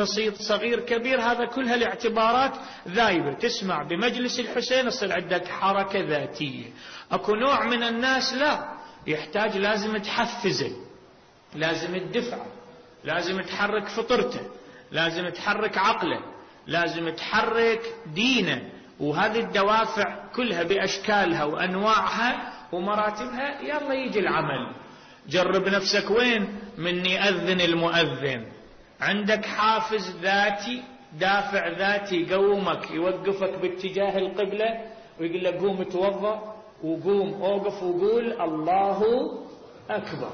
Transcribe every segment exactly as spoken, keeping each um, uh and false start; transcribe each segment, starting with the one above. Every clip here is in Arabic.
بسيط صغير كبير، هذا كلها الاعتبارات ذايبة. تسمع بمجلس الحسين يصير عندك حركة ذاتية. اكو نوع من الناس لا، يحتاج لازم تحفزه، لازم تدفعه، لازم تحرك فطرته، لازم تحرك عقله، لازم تحرك دينه. وهذه الدوافع كلها بأشكالها وأنواعها ومراتبها يلا يجي العمل. جرب نفسك وين من يأذن المؤذن، عندك حافز ذاتي، دافع ذاتي يقومك يوقفك باتجاه القبلة ويقول لك قوم توضأ وقوم اوقف وقول الله أكبر.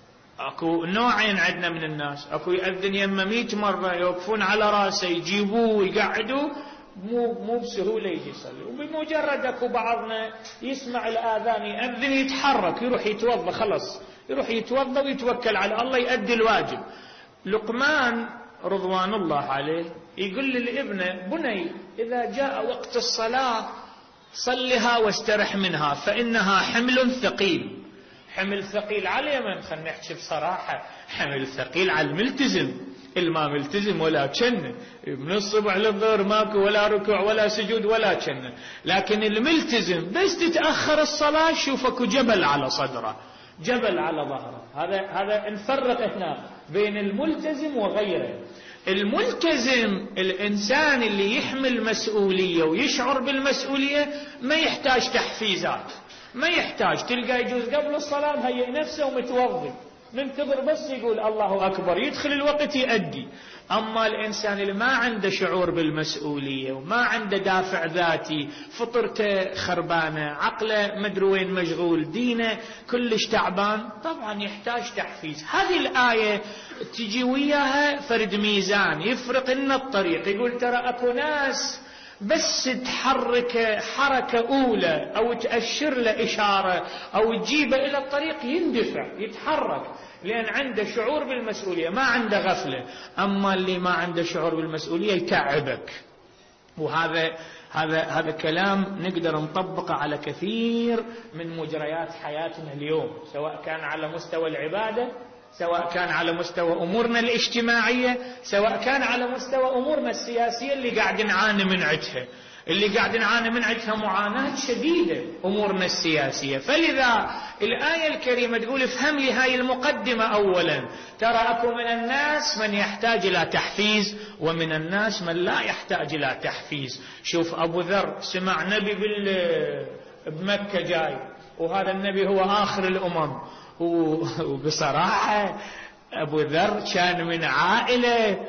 اكو نوعين عندنا من الناس، اكو يأذن يمه مئة مرة يوقفون على راسه يجيبوه ويقعدوا مو مو بسهولة يجي يصلي، وبمجرد اكو بعضنا يسمع الآذان يأذن يتحرك يروح يتوضأ، خلص يروح يتوضأ ويتوكل على الله يؤدي الواجب. لقمان رضوان الله عليه يقول للابنه بني إذا جاء وقت الصلاة صلها واسترح منها فإنها حمل ثقيل. حمل ثقيل على من؟ خلينا نحكي بصراحة، حمل ثقيل على الملتزم. الما ملتزم ولا كنه من الصبح للظهر ماكو ولا ركوع ولا سجود ولا كنه، لكن الملتزم بس تتأخر الصلاة شوفك جبل على صدره، جبل على ظهره. هذا هذا نفرق هنا بين الملتزم وغيره. الملتزم الإنسان اللي يحمل مسؤولية ويشعر بالمسؤولية ما يحتاج تحفيزات، ما يحتاج. تلقى يجوز قبل الصلاة مهيئ نفسه ومتوضي ننتظر بس يقول الله أكبر يدخل الوقت يؤدي. أما الإنسان اللي ما عنده شعور بالمسؤولية وما عنده دافع ذاتي، فطرته خربانة، عقله مدري وين مشغول، دينه كلش تعبان، طبعا يحتاج تحفيز. هذه الآية تجي وياها فرد ميزان يفرق لنا الطريق، يقول ترى أكو ناس بس تحرك حركة أولى أو تأشر له إشارة أو تجيبه إلى الطريق يندفع يتحرك، لأن عنده شعور بالمسؤولية، ما عنده غفلة. أما اللي ما عنده شعور بالمسؤولية يتعبك. وهذا هذا هذا كلام نقدر نطبقه على كثير من مجريات حياتنا اليوم، سواء كان على مستوى العبادة، سواء كان على مستوى أمورنا الاجتماعية، سواء كان على مستوى أمورنا السياسية اللي قاعد نعاني من عدها، اللي قاعد نعاني من عدها معاناة شديدة أمورنا السياسية. فلذا الآية الكريمة تقول افهم لي هاي المقدمة أولا، ترى أكو من الناس من يحتاج إلى تحفيز ومن الناس من لا يحتاج إلى تحفيز. شوف أبو ذر سمع نبي بمكة جاي، وهذا النبي هو آخر الأمم، وبصراحة أبو ذر كان من عائلة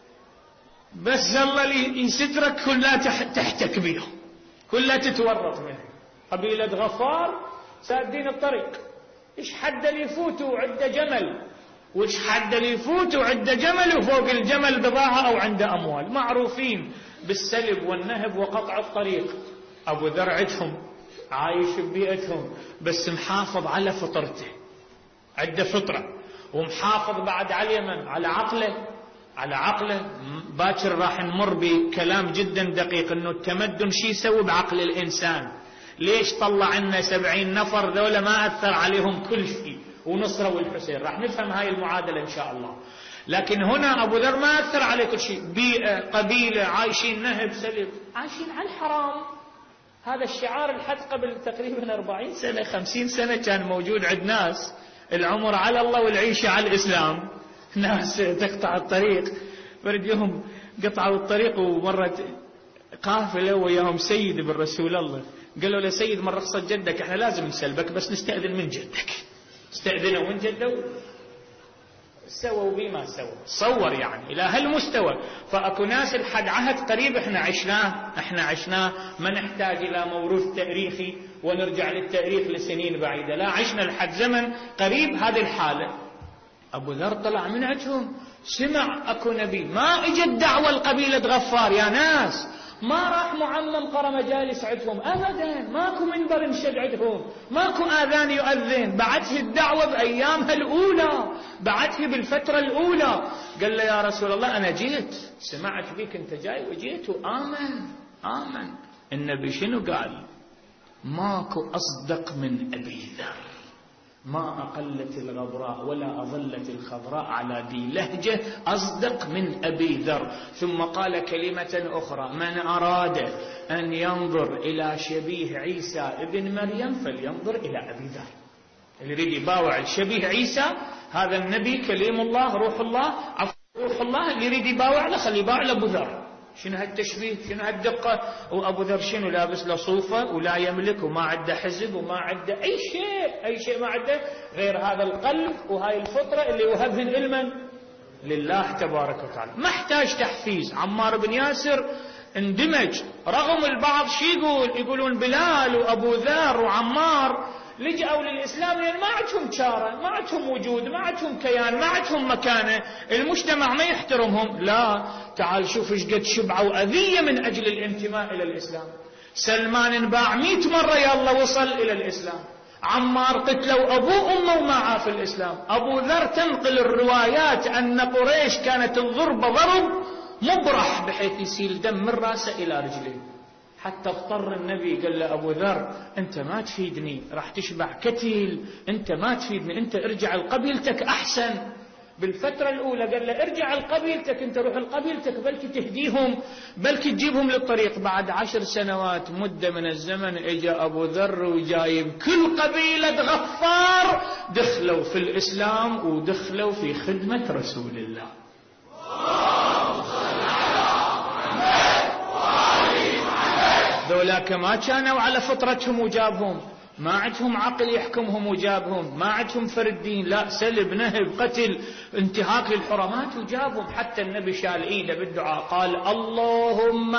بس الله يسترك كلها تحتك بيهم، كلها تتورط منه. قبيلة غفار سادين الطريق، إيش حد اللي يفوتوا عند جمل، وإيش حد اللي يفوتوا عند جمل وفوق الجمل بضاعة أو عنده أموال، معروفين بالسلب والنهب وقطع الطريق. أبو ذر عندهم عايش ببيئتهم بس محافظ على فطرته، عنده فطرة، ومحافظ بعد على اليمن على عقله، على عقله. باكر راح نمر بكلام جدا دقيق انه التمدن شي يسوي بعقل الانسان. ليش طلع لنا سبعين نفر ذولا ما اثر عليهم كل شيء ونصروا الحسين؟ راح نفهم هاي المعادلة ان شاء الله. لكن هنا ابو ذر ما اثر عليه كل شيء، بيئة قبيلة عايشين نهب سلب، عايشين على الحرام. هذا الشعار لحد قبل تقريبا أربعين سنة خمسين سنة كان موجود عند ناس، العمر على الله والعيشة على الإسلام. ناس تقطع الطريق، فرد يوم قطعوا الطريق ومرت قافلة وياهم سيد بن رسول الله، قالوا له سيد من رخصة جدك احنا لازم نسلبك بس نستأذن من جدك. استأذنوا من جده سووا بما سووا، صور يعني إلى هالمستوى. فأكو ناس لحد عهد قريب احنا عشناه احنا عشناه ما نحتاج إلى موروث تاريخي ونرجع للتاريخ لسنين بعيدة، لا عشنا لحد زمن قريب هذه الحالة. أبو ذر طلع من عندهم، سمع أكو نبي، ما اجت دعوة القبيلة غفار يا ناس، ما راح معمم قرى مجالس عندهم أبدا، ماكو منبر انشد عندهم، ماكو آذان يؤذن. بعته الدعوة بأيامها الأولى، بعته بالفترة الأولى، قال له يا رسول الله أنا جيت، سمعت بيك أنت جاي وجيت وآمن. آمن. النبي شنو قال؟ ماكو أصدق من أبي ذر، ما أقلت الغبراء ولا أظلت الخضراء على ذي لهجة أصدق من أبي ذر. ثم قال كلمة أخرى: من أراد أن ينظر إلى شبيه عيسى ابن مريم فلينظر إلى أبي ذر. اللي يريد يباوع الشبيه عيسى هذا النبي كليم الله روح الله روح الله، اللي يريد يباوع له خليه يباوع لأبو ذر. شنو هالتشبيه، شنو هالدقة؟ وأبو ذر شنو لابس له صوفة ولا يملك وما عنده حزب وما عنده أي شيء، أي شيء ما عنده غير هذا القلب وهاي الفطرة اللي وهبهن علما لله تبارك وتعالى. ما احتاج تحفيز. عمار بن ياسر اندمج، رغم البعض شي يقول يقولون بلال وأبو ذر وعمار لجأوا للإسلام لأن ما عندهم شارة، ما عندهم وجود، ما عندهم كيان، ما عندهم مكانة، المجتمع ما يحترمهم. لا، تعال شوف ايش قد شبعوا وأذية من أجل الانتماء إلى الإسلام. سلمان انباع مئة مرة يلا وصل إلى الإسلام. عمار قتلوا أبوه أمه وما عاف الإسلام. أبو ذر تنقل الروايات أن قريش كانت الضرب ضرب مبرح بحيث يسيل دم من رأسه إلى رجليه، حتى اضطر النبي قال له أبو ذر أنت ما تفيدني، راح تشبع كتيل، أنت ما تفيدني، أنت ارجع لقبيلتك أحسن. بالفترة الأولى قال له ارجع لقبيلتك، أنت روح لقبيلتك بلكي تهديهم، بلكي تجيبهم للطريق. بعد عشر سنوات مدة من الزمن اجى أبو ذر وجايب كل قبيلة غفار دخلوا في الإسلام ودخلوا في خدمة رسول الله. ذولاك ما كانوا على فطرتهم وجابهم، ما عندهم عقل يحكمهم وجابهم، ما عندهم فرد دين، لا سلب نهب قتل انتهاك للحرمات وجابهم. حتى النبي شال ايده بالدعاء قال اللهم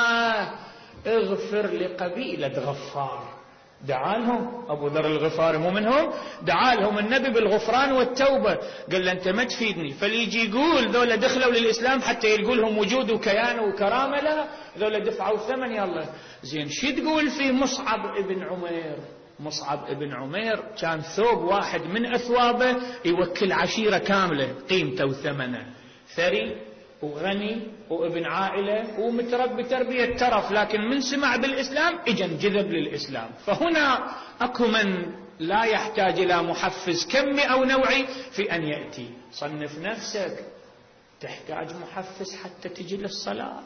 اغفر لقبيلة غفار. دعا لهم أبو ذر الغفاري مو منهم، دعا لهم النبي بالغفران والتوبة. قال له أنت ما تفيدني، فليجي يقول ذولا دخلوا للإسلام حتى يلقوا لهم وجود وكيان وكرامة، لا ذولا دفعوا ثمن يلا. زين شو تقول في مصعب ابن عمير؟ مصعب ابن عمير كان ثوب واحد من أثوابه يوكل عشيرة كاملة قيمته وثمنه، ثري وغني وابن عائلة ومتربي تربية ترف، لكن من سمع بالإسلام اجا انجذب للإسلام. فهنا أكو من لا يحتاج إلى محفز كمي أو نوعي في أن يأتي. صنف نفسك، تحتاج محفز حتى تجي للصلاة،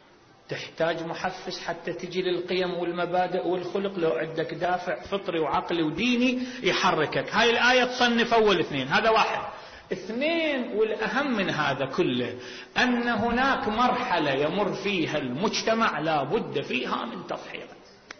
تحتاج محفز حتى تجي للقيم والمبادئ والخلق، لو عندك دافع فطري وعقلي وديني يحركك. هاي الآية تصنف أول اثنين، هذا واحد. اثنين والأهم من هذا كله أن هناك مرحلة يمر فيها المجتمع لا بد فيها من تضحيات.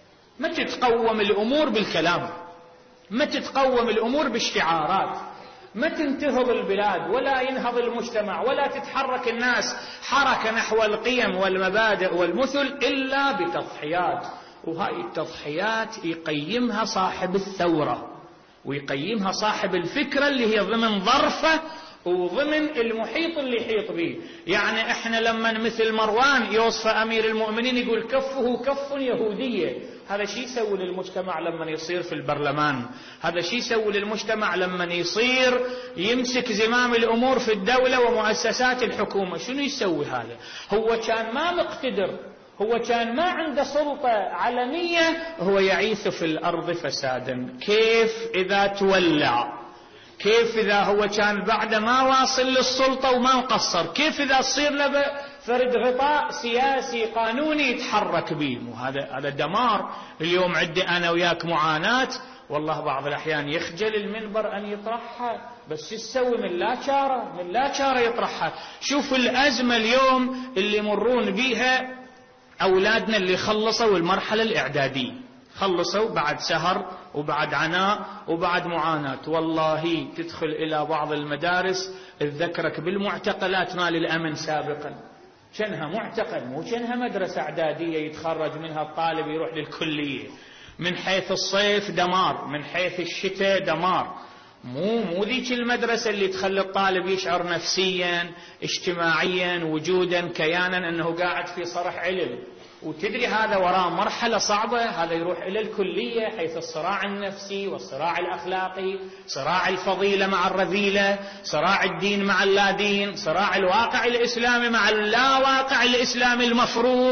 ما تتقوم الأمور بالكلام، ما تتقوم الأمور بالشعارات، ما تنتهض البلاد ولا ينهض المجتمع ولا تتحرك الناس حركة نحو القيم والمبادئ والمثل إلا بتضحيات. وهاي التضحيات يقيمها صاحب الثورة ويقيمها صاحب الفكرة اللي هي ضمن ظرفة وضمن المحيط اللي يحيط به. يعني احنا لما مثل مروان يوصف أمير المؤمنين يقول كفه كف يهودية، هذا شيء يسوي للمجتمع لما يصير في البرلمان، هذا شيء يسوي للمجتمع لما يصير يمسك زمام الأمور في الدولة ومؤسسات الحكومة. شنو يسوي هذا؟ هو كان ما مقتدر، هو كان ما عنده سلطة علنية، هو يعيث في الأرض فسادا. كيف إذا تولع؟ كيف إذا هو كان بعد ما واصل للسلطة وما مقصر؟ كيف إذا تصير له فرد غطاء سياسي قانوني يتحرك به؟ وهذا هذا دمار. اليوم عندي أنا وياك معاناة، والله بعض الأحيان يخجل المنبر أن يطرحها، بس يسوي من لا شارة، من لا شارة يطرحها. شوف الأزمة اليوم اللي يمرون بيها أولادنا اللي خلصوا المرحلة الإعدادية، خلصوا بعد سهر وبعد عناء وبعد معاناة. والله تدخل إلى بعض المدارس تذكرك بالمعتقلات مال الأمن سابقا، شنها معتقل مو شنها مدرسة إعدادية يتخرج منها الطالب يروح للكلية. من حيث الصيف دمار، من حيث الشتاء دمار. مو مو ذيك المدرسة اللي تخلي الطالب يشعر نفسيا اجتماعيا وجودا كيانا أنه قاعد في صرح علم. وتدري هذا وراء مرحلة صعبة، هذا يروح إلى الكلية حيث الصراع النفسي والصراع الأخلاقي، صراع الفضيلة مع الرذيلة، صراع الدين مع اللا دين، صراع الواقع الإسلامي مع اللا واقع الإسلامي المفروض.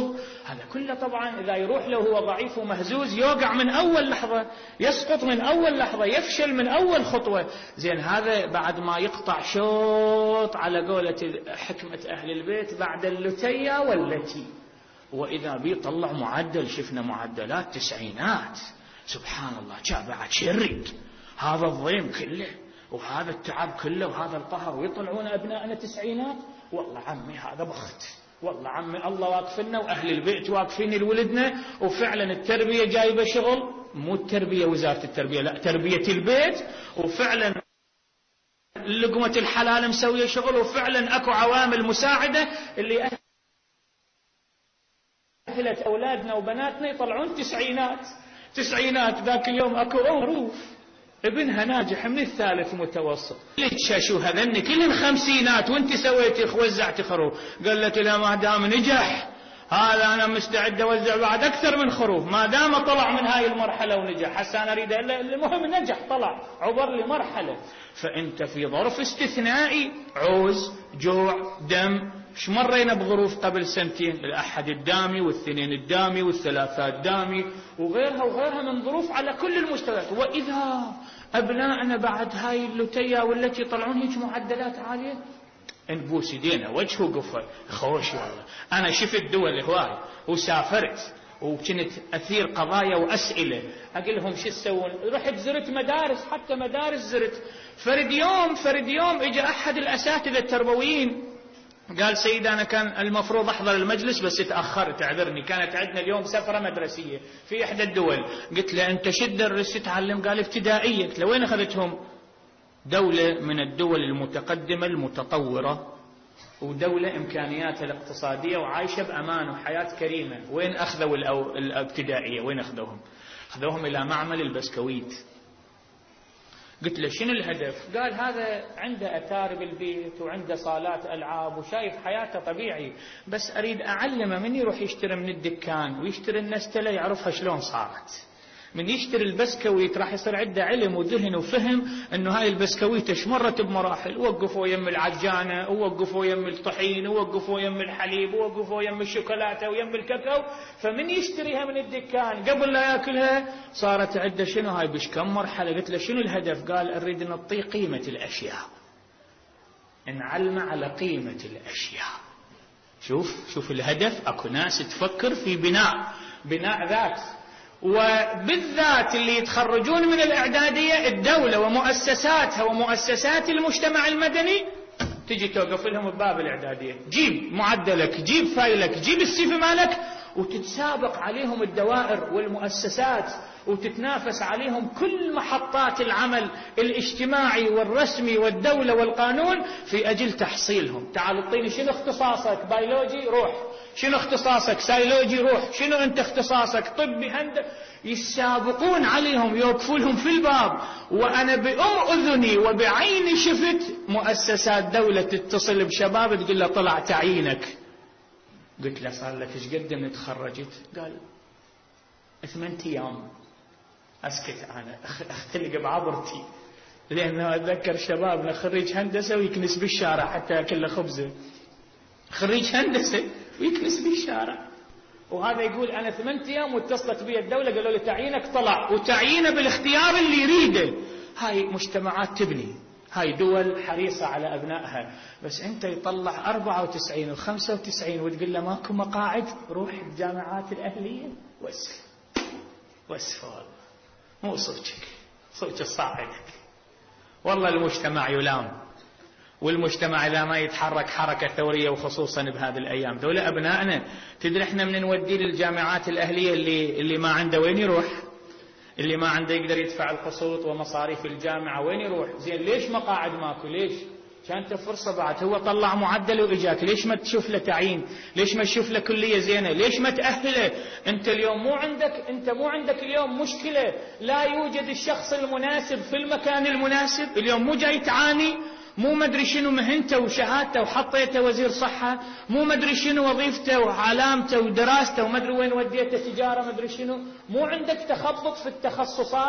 هذا كله طبعا إذا يروح له هو ضعيف ومهزوز يوقع من أول لحظة، يسقط من أول لحظة، يفشل من أول خطوة. زين هذا بعد ما يقطع شوط على قولة حكمة أهل البيت بعد اللتية والتي، وإذا بيطلع معدل، شفنا معدلات تسعينات سبحان الله. جاء بعد شريد هذا الضيم كله وهذا التعب كله وهذا القهر، ويطلعون أبنائنا تسعينات. والله عمي هذا بخت، والله عمي الله واقفنا وأهل البيت واقفين لولدنا، وفعلا التربية جايبة شغل، مو التربية وزارة التربية، لا تربية البيت، وفعلا لقمة الحلال مسوية شغل، وفعلا أكو عوامل مساعدة اللي أهلت أولادنا وبناتنا يطلعون تسعينات. تسعينات ذاك اليوم أكو معروف ابنها ناجح من الثالث متوسط، شو هذن كلهم خمسينات وانت سويتي وزعتي خروف. قالت له ما دام نجح هذا انا مستعد اوزع بعد اكثر من خروف، ما دام طلع من هاي المرحله ونجح. هسه انا اريد المهم نجح، طلع عبر لي مرحله. فانت في ظرف استثنائي، عوز، جوع، دم. ايش مرينا بظروف قبل سنتين؟ الاحد الدامي والثنين الدامي والثلاثاء الدامي وغيرها وغيرها من ظروف على كل المستويات. واذا ابنائنا بعد هاي اللتية والتي يطلعون هيك معدلات عاليه، نبوس يدينا وجه وقفه خوش. والله انا شفت دول هواي وسافرت وكنت اثير قضايا واسئله، اقول لهم شو تسوون؟ رحت زرت مدارس، حتى مدارس زرت. فرد يوم فرد يوم اجى احد الاساتذه التربويين قال سيدي أنا كان المفروض أحضر المجلس بس تأخرت اعذرني، كانت عندنا اليوم سفرة مدرسية في إحدى الدول. قلت له أنت شو تدرس تتعلم؟ قال ابتدائية. قلت له وين أخذتهم؟ دولة من الدول المتقدمة المتطورة ودولة إمكانياتها الاقتصادية وعايشة بأمان وحياة كريمة، وين أخذوا الابتدائية؟ وين أخذوهم؟ أخذوهم إلى معمل البسكويت. قلت له شنو الهدف؟ قال هذا عنده أتاري بالبيت وعنده صالات ألعاب وشايف حياته طبيعي، بس أريد أعلمه من يروح يشتري من الدكان ويشتري النستلة يعرفها شلون صارت. من يشتري البسكويت راح يصير عنده علم وذهن وفهم انه هاي البسكويت ايش مرت بمراحل، وقفوا يم العجانه ووقفوا يم الطحين ووقفوا يم الحليب ووقفوا يم الشوكولاته ويم الكاكاو. فمن يشتريها من الدكان قبل لا ياكلها صارت عنده شنو هاي بش كم مرحله. قلت له شنو الهدف؟ قال اريد نعطيه قيمه الاشياء، نعلمه على قيمه الاشياء. شوف شوف الهدف. اكو ناس تفكر في بناء بناء ذات، وبالذات اللي يتخرجون من الإعدادية الدولة ومؤسساتها ومؤسسات المجتمع المدني تجي توقف لهم بباب الإعدادية، جيب معدلك، جيب فايلك، جيب السي في مالك، وتتسابق عليهم الدوائر والمؤسسات وتتنافس عليهم كل محطات العمل الاجتماعي والرسمي والدولة والقانون في أجل تحصيلهم. تعال اعطيني شنو اختصاصك؟ بيولوجي روح، شنو اختصاصك؟ سيولوجي روح، شنو انت اختصاصك؟ طبي، هندسة. يسابقون عليهم، يوقفونهم في الباب. وانا بأم اذني وبعيني شفت مؤسسات دولة تتصل بشباب تقول له طلع تعيينك. قلت له صار لك ايش قد من تخرجت؟ قال ثمانية ايام. اسكت انا اختلق بعبرتي، لانه اتذكر شبابنا خريج هندسة ويكنس بالشارع حتى ياكل له خبزه. خريج هندسة ويكنس بالشارع، وهذا يقول أنا ثمانية أيام واتصلت بي الدولة قالوا لي تعيينك طلع، وتعيينه بالاختيار اللي يريده. هاي مجتمعات تبني، هاي دول حريصة على أبنائها. بس أنت يطلع أربعة وتسعين وخمسة وتسعين وتقول له ماكو مقاعد، روح الجامعات الأهلية واسف واسف. والله مو صوتك، صوتك صاعدك. والله المجتمع يلام، والمجتمع إذا ما يتحرك حركة ثورية، وخصوصا بهذه الأيام. دول أبنائنا تدري احنا من نودي للجامعات الأهلية اللي اللي ما عنده وين يروح؟ اللي ما عنده يقدر يدفع القسط ومصاريف الجامعة وين يروح؟ زين ليش مقاعد ماكو؟ ليش؟ كانت فرصة بعد، هو طلع معدل وإجاك، ليش ما تشوف له تعيين؟ ليش ما تشوف له كلية زينة؟ ليش ما تأهله؟ أنت اليوم مو عندك أنت مو عندك اليوم مشكلة لا يوجد الشخص المناسب في المكان المناسب. اليوم مو جاي تعاني، مو مدري شنو مهنته وشهادته وحطيته وزير صحة، مو مدري شنو وظيفته وعلامته ودراسته ومدري وين وديته تجارة مدري شنو. مو عندك تخبط في التخصصات،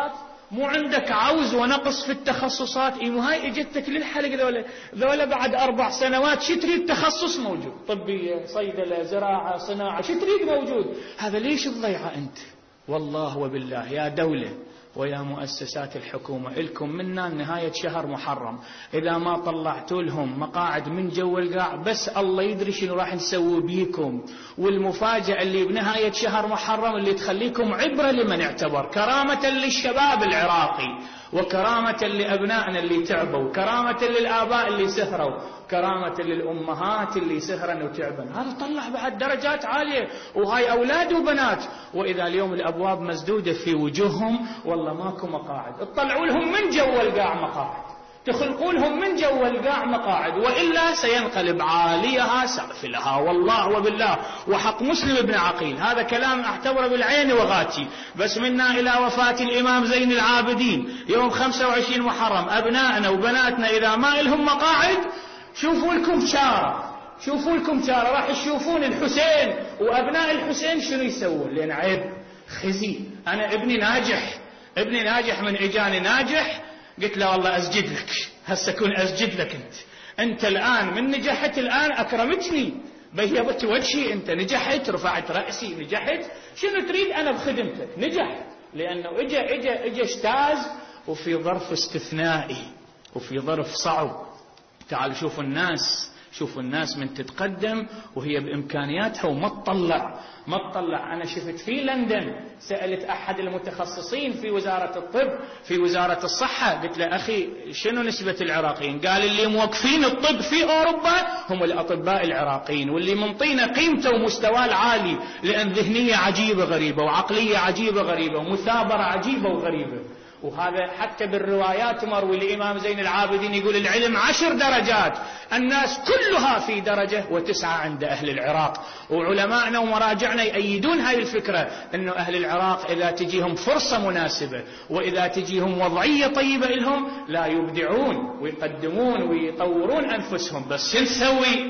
مو عندك عوز ونقص في التخصصات؟ إيه مو هاي اجتك للحلق ذولا ذولا بعد أربع سنوات شو تريد؟ تخصص موجود، طبية، صيدلة، زراعة، صناعة، شو تريد موجود. هذا ليش تضيعه أنت؟ والله وبالله يا دولة ويا مؤسسات الحكومة، إلكم منا نهاية شهر محرم، إذا ما طلعتوا لهم مقاعد من جو القاع بس الله يدري شنو راح نسوي بيكم. والمفاجأة اللي بنهاية شهر محرم اللي تخليكم عبرة لمن اعتبر، كرامة للشباب العراقي، وكرامة لأبنائنا اللي تعبوا، كرامة للآباء اللي سهروا، كرامة للأمهات اللي سهرن وتعبن. هذا طلع بعد درجات عالية، وهاي أولاد وبنات. وإذا اليوم الأبواب مسدودة في وجوههم والله ماكو مقاعد، اطلعوا لهم من جو القاع مقاعد، تخلقوا لهم من جو القاع مقاعد، وإلا سينقلب عاليها سافلها والله وبالله. وحق مسلم بن عقيل، هذا كلام اعتبره بالعين وغاتي. بس منا إلى وفاة الإمام زين العابدين يوم خمسة وعشرين محرم، أبنائنا وبناتنا إذا ما لهم مقاعد شوفوا لكم شارة، شوفوا لكم شارة، راح تشوفون الحسين وأبناء الحسين شنو يسوون. لأن عيب خزي. أنا ابني ناجح، ابني ناجح، من إجاني ناجح قلت له والله أسجد لك، هسه كون أسجد لك أنت. أنت الآن من نجحت الآن أكرمتني، بيضت وجهي، أنت نجحت، رفعت رأسي، نجحت، شنو تريد أنا بخدمتك؟ نجح. لأنه إجا إجا إجا اجتاز وفي ظرف استثنائي وفي ظرف صعب. تعالوا شوفوا الناس، شوفوا الناس من تتقدم وهي بإمكانياتها وما تطلع ما تطلع. أنا شفت في لندن، سألت أحد المتخصصين في وزارة الطب في وزارة الصحة، قلت له أخي شنو نسبة العراقيين؟ قال اللي موقفين الطب في أوروبا هم الأطباء العراقيين، واللي منطينا قيمته ومستواه العالي، لأن ذهنية عجيبة غريبة، وعقلية عجيبة غريبة، ومثابرة عجيبة وغريبة. وهذا حتى بالروايات مروي الإمام زين العابدين يقول العلم عشر درجات، الناس كلها في درجة وتسعة عند أهل العراق. وعلماءنا ومراجعنا يأيدون هاي الفكرة، أنه أهل العراق إذا تجيهم فرصة مناسبة وإذا تجيهم وضعية طيبة لهم لا يبدعون ويقدمون ويطورون أنفسهم. بس شو نسوي؟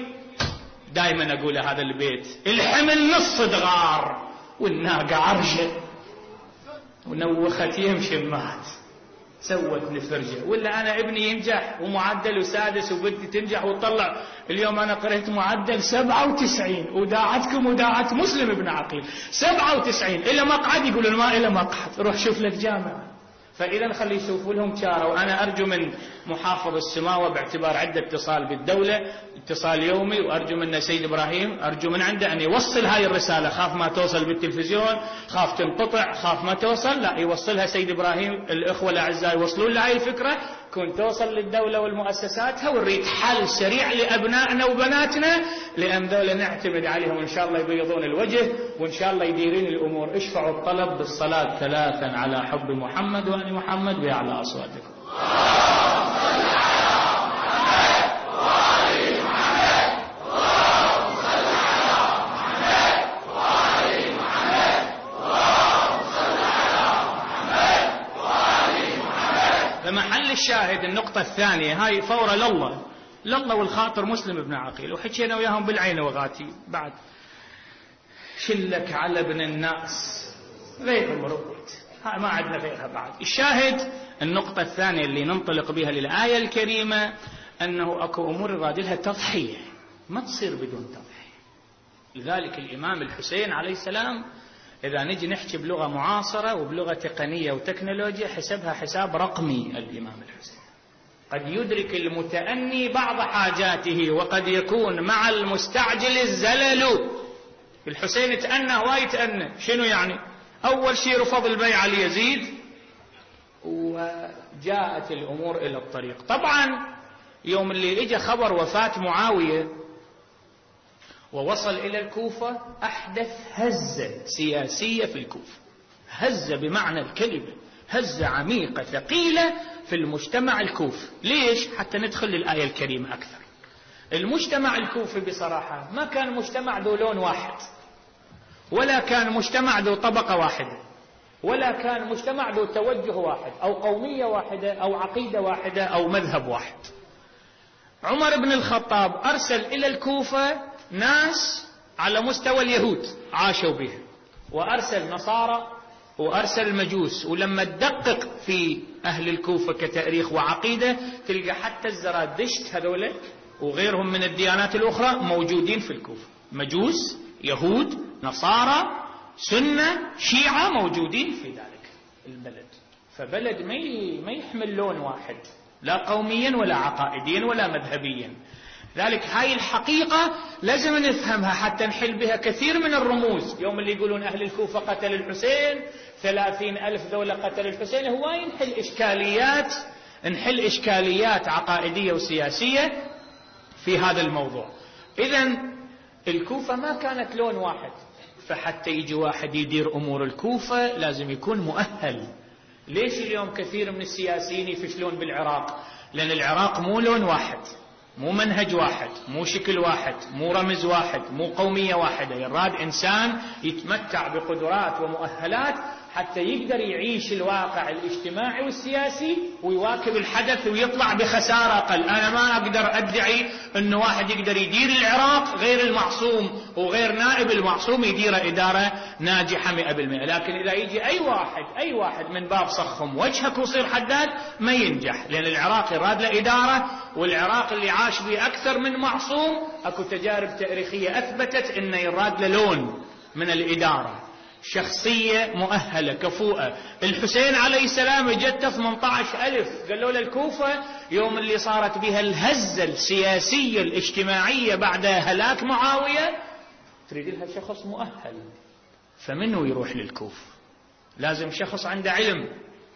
دائما أقول هذا البيت، الحمل نص دغار والناقة عرجة، ونوخت يمشي مات سوت نفرجة. ولا أنا ابني ينجح ومعدل وسادس وبنتي تنجح وتطلع، اليوم أنا قرأت معدل سبعة وتسعين، وداعتكم وداعت مسلم بن عقيل سبعة وتسعين، إلا مقعد يقولون ما إلا مقعد، روح شوف لك جامعة. فإذا خلي يشوفوا لهم شارة. وأنا أرجو من محافظ السماوة، باعتبار عنده اتصال بالدولة اتصال يومي، وأرجو من سيد إبراهيم، أرجو من عنده أن يوصل هاي الرسالة، خاف ما توصل بالتلفزيون، خاف تنقطع، خاف ما توصل، لا يوصلها سيد إبراهيم، الإخوة الأعزاء يوصلون لهاي الفكرة، كون توصل للدولة والمؤسساتها، ونريد حل سريع لأبنائنا وبناتنا، لأن ذولا نعتمد عليهم إن شاء الله يبيضون الوجه، وإن شاء الله يديرين الأمور. اشفعوا الطلب بالصلاة ثلاثا على حب محمد وآل محمد بأعلى أصواتكم. فمحل الشاهد النقطة الثانية هاي فورة لله لله والخاطر مسلم بن عقيل، وحكينا وياهم بالعين وغاتي بعد شلك على ابن الناس غير مرود، ما عندنا غيرها بعد. الشاهد النقطة الثانية اللي ننطلق بها للآية الكريمة، أنه أكو أمور رادلها تضحية، ما تصير بدون تضحية. لذلك الإمام الحسين عليه السلام إذا نجي نحكي بلغة معاصرة وبلغة تقنية وتكنولوجيا حسبها حساب رقمي. الإمام الحسين قد يدرك المتأني بعض حاجاته، وقد يكون مع المستعجل الزلل. الحسين تأنى وايد تأنى. شنو يعني؟ أول شيء رفض البيعة ليزيد، وجاءت الأمور إلى الطريق. طبعا يوم اللي إجا خبر وفاة معاوية ووصل إلى الكوفة، أحدث هزة سياسية في الكوفة، هزة بمعنى الكلمة، هزة عميقة ثقيلة في المجتمع الكوفي. ليش؟ حتى ندخل للآية الكريمة أكثر. المجتمع الكوفي بصراحة ما كان مجتمع ذو لون واحد، ولا كان مجتمع ذو طبقة واحدة، ولا كان مجتمع ذو توجه واحد أو قومية واحدة أو عقيدة واحدة أو مذهب واحد. عمر بن الخطاب أرسل إلى الكوفة ناس على مستوى اليهود عاشوا بها، وأرسل نصارى وأرسل المجوس. ولما تدقق في أهل الكوفة كتاريخ وعقيدة تلقى حتى الزرادشت هذول وغيرهم من الديانات الأخرى موجودين في الكوفة، مجوس، يهود، نصارى، سنة، شيعة، موجودين في ذلك البلد. فبلد ما يحمل لون واحد، لا قوميا ولا عقائديا ولا مذهبيا. ذلك هاي الحقيقة لازم نفهمها حتى نحل بها كثير من الرموز. يوم اللي يقولون أهل الكوفة قتل الحسين، ثلاثين ألف ذولا قتل الحسين، هو نحل إشكاليات نحل إشكاليات عقائدية وسياسية في هذا الموضوع. إذن الكوفة ما كانت لون واحد، فحتى يجي واحد يدير أمور الكوفة لازم يكون مؤهل. ليش اليوم كثير من السياسيين يفشلون بالعراق؟ لأن العراق مو لون واحد، مو منهج واحد، مو شكل واحد، مو رمز واحد، مو قومية واحدة. يراد إنسان يتمتع بقدرات ومؤهلات حتى يقدر يعيش الواقع الاجتماعي والسياسي ويواكب الحدث ويطلع بخسارة أقل. أنا ما أقدر أدعي أنه واحد يقدر يدير العراق غير المعصوم وغير نائب المعصوم يدير إدارة ناجحة مئة بالمئة، لكن إذا يجي أي واحد أي واحد من باب صخم وجهك وصير حداد ما ينجح، لأن العراق يراد له إدارة، والعراق اللي عاش به أكثر من معصوم أكو تجارب تاريخية أثبتت أنه يراد له لون من الإدارة، شخصية مؤهلة كفوءة. الحسين عليه السلام جت ثمانية عشر ألف، قالوا له الكوفة يوم اللي صارت بها الهزة السياسية الاجتماعية بعد هلاك معاوية تريد لها شخص مؤهل، فمنه يروح للكوفة؟ لازم شخص عنده علم،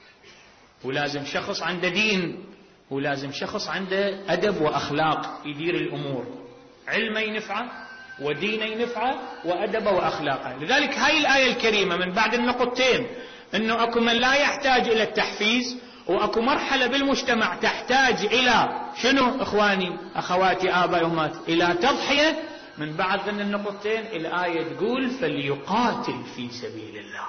ولازم شخص عنده دين، ولازم شخص عنده أدب وأخلاق يدير الأمور. علمه ينفعه ودينه ينفعه وأدبه وأخلاقه. لذلك هاي الآية الكريمة من بعد النقطتين أنه أكو من لا يحتاج إلى التحفيز، وأكو مرحلة بالمجتمع تحتاج إلى شنو إخواني أخواتي آبائي أمات؟ إلى تضحية. من بعد ذن النقطتين الآية تقول فليقاتل في سبيل الله.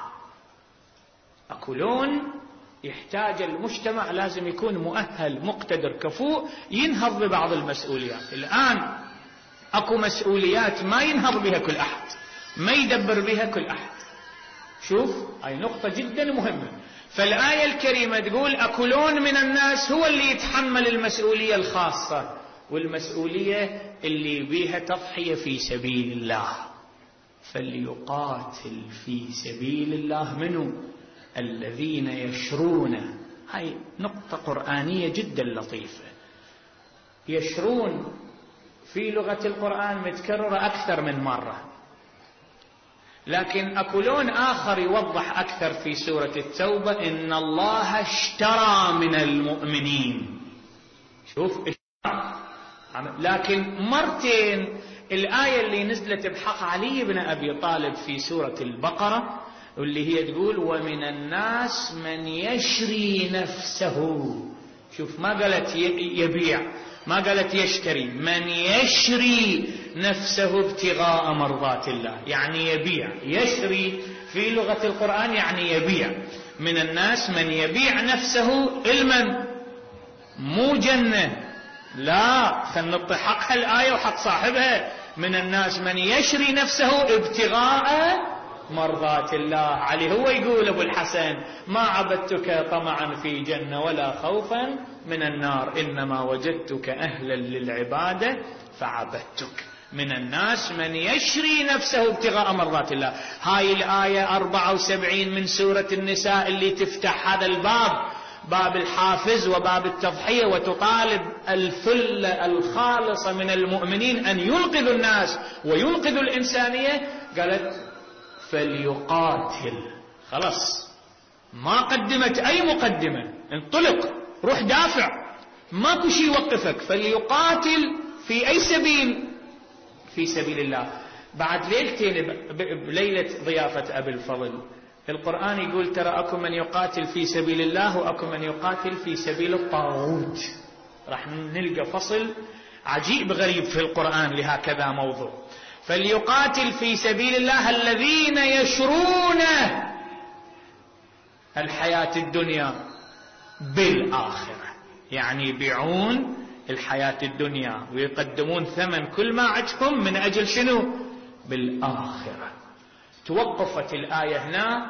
أكو لون يحتاج المجتمع لازم يكون مؤهل مقتدر كفوء ينهض ببعض المسؤوليات. الآن أكو مسؤوليات ما ينهض بها كل أحد، ما يدبر بها كل أحد. شوف هاي نقطة جدا مهمة. فالآية الكريمة تقول أكو لون من الناس هو اللي يتحمل المسؤولية الخاصة والمسؤولية اللي بيها تضحية في سبيل الله. فليقاتل في سبيل الله منه الذين يشرون. هاي نقطة قرآنية جدا لطيفة. يشرون في لغة القرآن متكررة أكثر من مرة، لكن أكو لون آخر يوضح أكثر في سورة التوبة إن الله اشترى من المؤمنين. شوف اشترى، لكن مرتين الآية اللي نزلت بحق علي بن أبي طالب في سورة البقرة واللي هي تقول ومن الناس من يشري نفسه. شوف ما قالت يبيع، ما قالت يشتري، من يشري نفسه ابتغاء مرضات الله، يعني يبيع. يشري في لغة القرآن يعني يبيع. من الناس من يبيع نفسه المن مو جنة، لا، خلنا حق الآية وحق صاحبها. من الناس من يشري نفسه ابتغاء مرضات الله. علي هو يقول أبو الحسن ما عبدتك طمعا في جنة ولا خوفا من النار، إنما وجدتك أهلا للعبادة فعبدتك. من الناس من يشري نفسه ابتغاء مرضات الله. هاي الآية أربعة وسبعين من سورة النساء اللي تفتح هذا الباب، باب الحافز وباب التضحية، وتطالب الثلة الخالصة من المؤمنين أن ينقذوا الناس وينقذوا الإنسانية. قالت فليقاتل. خلاص ما قدمت أي مقدمة، انطلق روح دافع، ماكو شيء يوقفك. فليقاتل في أي سبيل؟ في سبيل الله. بعد ليلتين بليلة ضيافة أبي الفضل القرآن يقول ترى أكو من يقاتل في سبيل الله وأكو من يقاتل في سبيل الطاغوت. راح نلقى فصل عجيب غريب في القرآن لهكذا موضوع. فليقاتل في سبيل الله الذين يشرون الحياة الدنيا بالآخرة، يعني يبيعون الحياة الدنيا ويقدمون ثمن كل ما عندهم من أجل شنو؟ بالآخرة. توقفت الآية هنا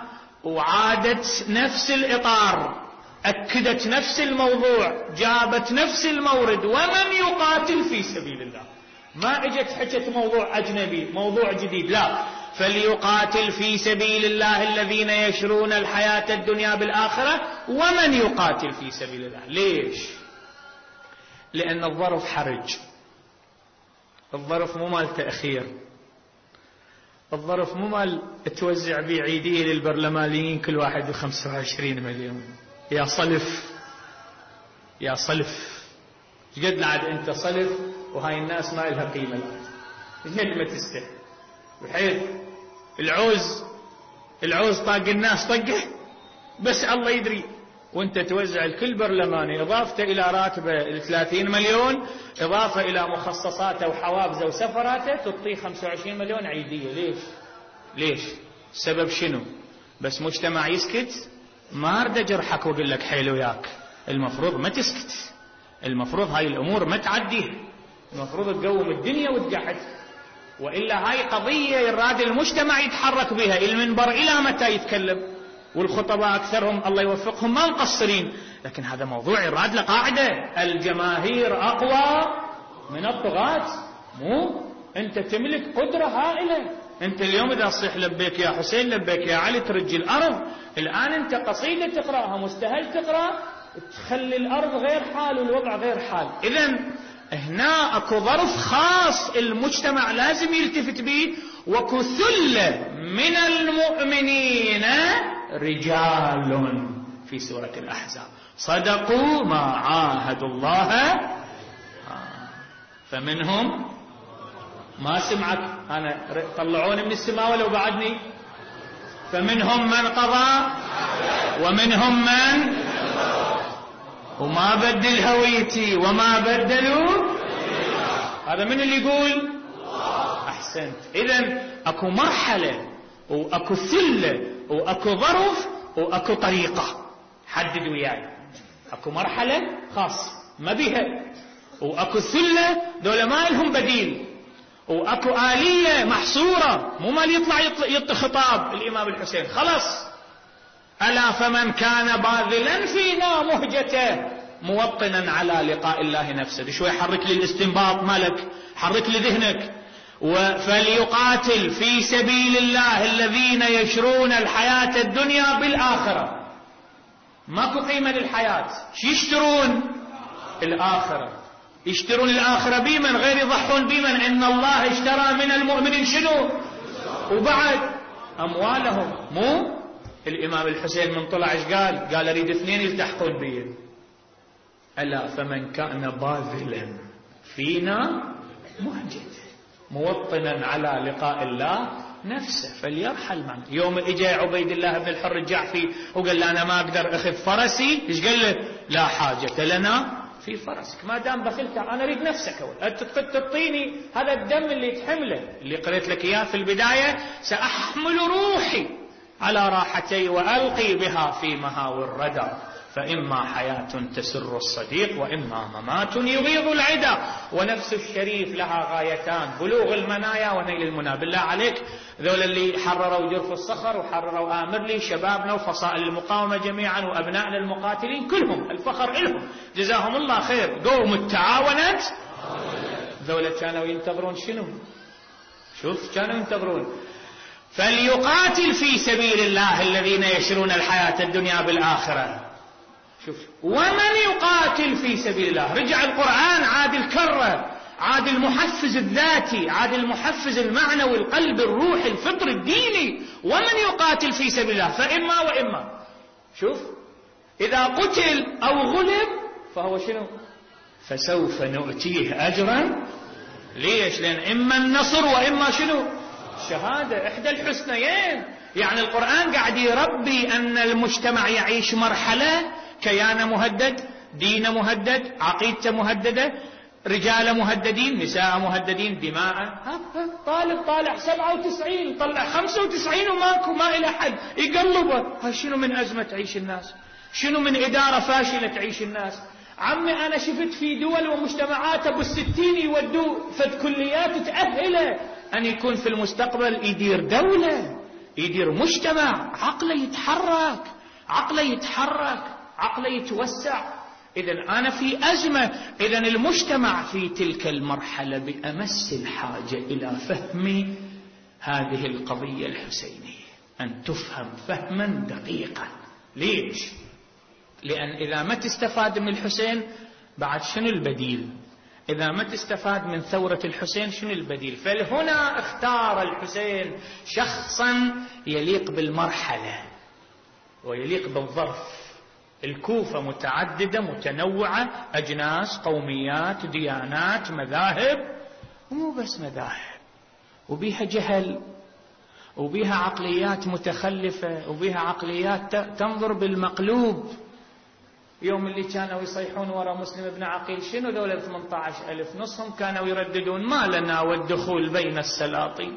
وعادت نفس الإطار، أكدت نفس الموضوع، جابت نفس المورد. ومن يقاتل في سبيل الله، ما اجت حكت موضوع أجنبي موضوع جديد، لا، فليقاتل في سبيل الله الذين يشرون الحياة الدنيا بالآخرة. ومن يقاتل في سبيل الله. ليش؟ لأن الظرف حرج، الظرف مو مال تأخير، الظرف مو مال توزع بيه عيدية للبرلمانيين كل واحد بخمسة وعشرين مليون. يا صلف يا صلف، قد لعد انت صلف وهاي الناس ما لها قيمة، قد ما تستحي، بحيث العوز العوز طاق الناس طقه بس الله يدري، وانت توزع الكل برلماني اضافته الى راتبه الثلاثين مليون، اضافه الى مخصصاته وحوافزه وسفراته، تعطيه خمسة وعشرين مليون عيديه. ليش؟ ليش؟ السبب شنو؟ بس مجتمع يسكت؟ ما ارد اجرحك واقول لك حيل وياك، المفروض ما تسكت، المفروض هاي الامور ما تعديها، المفروض تقوم الدنيا وتقعد، والا هاي قضيه يراد المجتمع يتحرك بها. المنبر الى متى يتكلم؟ والخطباء أكثرهم الله يوفقهم ما مقصرين، لكن هذا موضوع يراد له قاعدة، الجماهير أقوى من الطغاة. مو أنت تملك قدرة هائلة، أنت اليوم إذا صيح لبيك يا حسين لبيك يا علي ترجي الأرض. الآن أنت قصيدة تقرأها مستهل تقرأ تخلي الأرض غير حال والوضع غير حال. إذن هنا أكو ظرف خاص المجتمع لازم يلتفت به. وكو ثلة من المؤمنين رجال في سورة الأحزاب صدقوا ما عاهدوا الله، فمنهم ما سمعك أنا طلعوني من السماء ولو بعدني، فمنهم من قضى ومنهم من وما بدل هويتي وما بدلوا. هذا من اللي يقول؟ أحسنت. إذن أكو مرحلة وأكو ثلة وأكو ظرف وأكو طريقة، حدد وياي. أكو مرحلة خاص ما بيها، وأكو ثلة دول ما لهم بديل، وأكو آلية محصورة، مو مال يطلع يطلع خطاب الإمام الحسين خلص. ألا فمن كان باذلا فينا مهجته موطنا على لقاء الله نفسه. شوي حرك لي الاستنباط مالك، حرك لي ذهنك. فليقاتل في سبيل الله الذين يشرون الحياة الدنيا بالآخرة. ماكو قيمة للحياة، شو يشترون؟ الآخرة. يشترون الآخرة بمن؟ غير يضحون بمن؟ إن الله اشترى من المؤمنين شنو؟ وبعد أموالهم. مو الإمام الحسين من طلع ايش قال؟ قال أريد اثنين يلتحقون بي. ألا فمن كان باذلا فينا مهجد موطنا على لقاء الله نفسه فليرحل معنا. يوم اجى عبيد الله بن الحر الجعفي وقال له أنا ما أقدر أخذ فرسي، ايش قال له؟ لا حاجة لنا في فرسك ما دام بخلت، أنا أريد نفسك أول، أنت تعطيني هذا الدم اللي تحمله اللي قريت لك إياه في البداية، سأحمل روحي على راحتي وألقي بها في مهاوي الردى، فإما حياة تسر الصديق وإما ممات يغيظ العدا. ونفس الشريف لها غايتان، بلوغ المنايا ونيل المنى. بالله عليك ذول اللي حرروا جرف الصخر وحرروا آمرلي، شبابنا وفصائل المقاومة جميعا وأبنائنا المقاتلين كلهم الفخر لهم جزاهم الله خير. قوم التعاونت ذول كانوا ينتظرون شنو؟ شوف كانوا ينتظرون فليقاتل في سبيل الله الذين يشرون الحياة الدنيا بالآخرة. شوف ومن يقاتل في سبيل الله، رجع القرآن عاد الكرة، عاد المحفز الذاتي، عاد المحفز المعنوي، القلب الروحي الفطر الديني. ومن يقاتل في سبيل الله فإما وإما. شوف إذا قتل أو غلب فهو شنو؟ فسوف نؤتيه أجرا. ليش؟ لأن إما النصر وإما شنو؟ شهادة، إحدى الحسنيين. يعني القرآن قاعد يربي أن المجتمع يعيش مرحلة، كيان مهدد، دين مهدد، عقيدته مهددة، رجال مهددين، نساء مهددين، دماء. طالب طالع سبعة وتسعين طلع خمسة وتسعين وماكو ما إلى حد يقلبه. هاي شنو من أزمة تعيش الناس؟ شنو من إدارة فاشلة تعيش الناس؟ عمي أنا شفت في دول ومجتمعات أبو الستين يودوا فد كليات تأهله أن يكون في المستقبل يدير دولة، يدير مجتمع، عقله يتحرك، عقله يتحرك، عقله يتوسع. إذن أنا في أزمة. إذن المجتمع في تلك المرحلة بأمس الحاجة إلى فهم هذه القضية الحسينية، أن تفهم فهما دقيقا. ليش؟ لأن إذا ما تستفاد من الحسين بعد شنو البديل؟ إذا ما تستفاد من ثورة الحسين شنو البديل؟ فهنا اختار الحسين شخصا يليق بالمرحلة ويليق بالظرف. الكوفة متعددة متنوعة، أجناس، قوميات، ديانات، مذاهب، ومو بس مذاهب، وبيها جهل، وبيها عقليات متخلفة، وبيها عقليات تنظر بالمقلوب. يوم اللي كانوا يصيحون وراء مسلم بن عقيل شنو ذولا ثمانية عشر ألف؟ نصهم كانوا يرددون ما لنا والدخول بين السلاطين.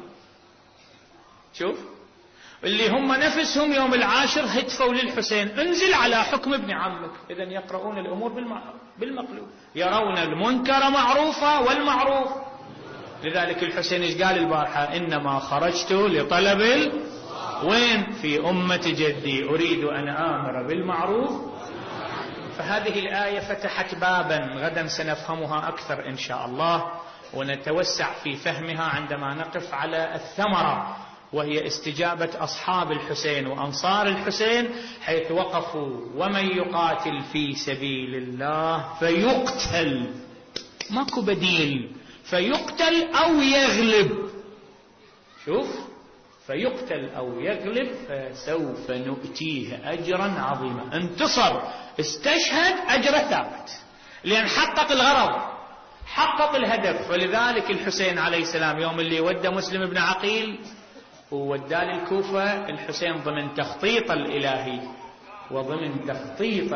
شوف اللي هم نفسهم يوم العاشر هتفوا للحسين انزل على حكم ابن عمك. إذن يقرؤون الأمور بالمقلوب، يرون المنكر معروفة والمعروف. لذلك الحسين ايش قال البارحة؟ إنما خرجت لطلب ال... وين؟ في أمة جدي أريد أن آمر بالمعروف. فهذه الآية فتحت بابا غدا سنفهمها أكثر إن شاء الله، ونتوسع في فهمها عندما نقف على الثمرة، وهي استجابة أصحاب الحسين وأنصار الحسين حيث وقفوا ومن يقاتل في سبيل الله فيقتل، ماكو بديل، فيقتل أو يغلب. شوف، فيقتل أو يغلب فسوف نؤتيه أجرا عظيما. انتصر، استشهد، أجره ثابت، لأن حقق الغرض، حقق الهدف. ولذلك الحسين عليه السلام يوم اللي ودى مسلم بن عقيل وودى للكوفة، الحسين ضمن تخطيط الإلهي وضمن تخطيط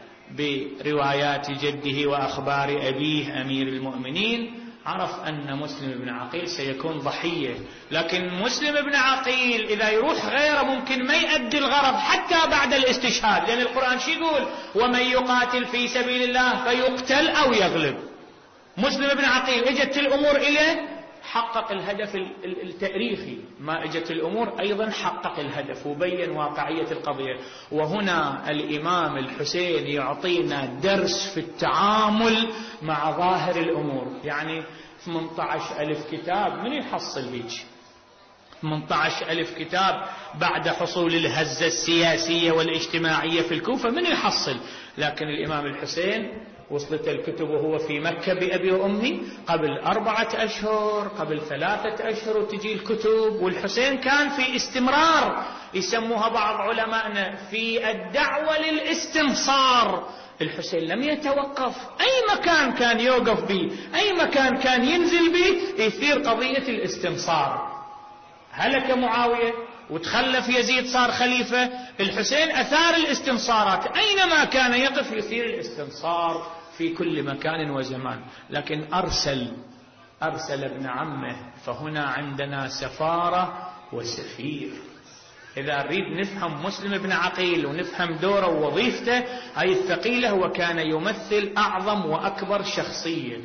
بروايات جده وأخبار أبيه أمير المؤمنين، عرف أن مسلم بن عقيل سيكون ضحية. لكن مسلم بن عقيل إذا يروح غيره ممكن ما يؤدي الغرض حتى بعد الاستشهاد، لأن القرآن شو يقول؟ ومن يقاتل في سبيل الله فيقتل أو يغلب. مسلم بن عقيل اجت الأمور إليه حقق الهدف التاريخي، ما اجت الأمور أيضا حقق الهدف وبين واقعية القضية. وهنا الإمام الحسين يعطينا درس في التعامل مع ظاهر الأمور. يعني ثمانية عشر ألف كتاب من يحصل بيج؟ ثمانية عشر ألف كتاب بعد حصول الهزة السياسية والاجتماعية في الكوفة من يحصل؟ لكن الإمام الحسين وصلت الكتب وهو في مكة بأبي وأمي قبل أربعة أشهر، قبل ثلاثة أشهر وتجي الكتب. والحسين كان في استمرار، يسموها بعض علمائنا في الدعوة للاستنصار. الحسين لم يتوقف، أي مكان كان يوقف به، أي مكان كان ينزل به يثير قضية الاستنصار. هلك معاوية وتخلف يزيد صار خليفة، الحسين أثار الاستنصارات، أينما كان يقف يثير الاستنصار في كل مكان وزمان. لكن أرسل أرسل ابن عمه، فهنا عندنا سفارة وسفير. إذا نريد نفهم مسلم بن عقيل ونفهم دوره ووظيفته هاي الثقيلة، هو كان يمثل أعظم وأكبر شخصية.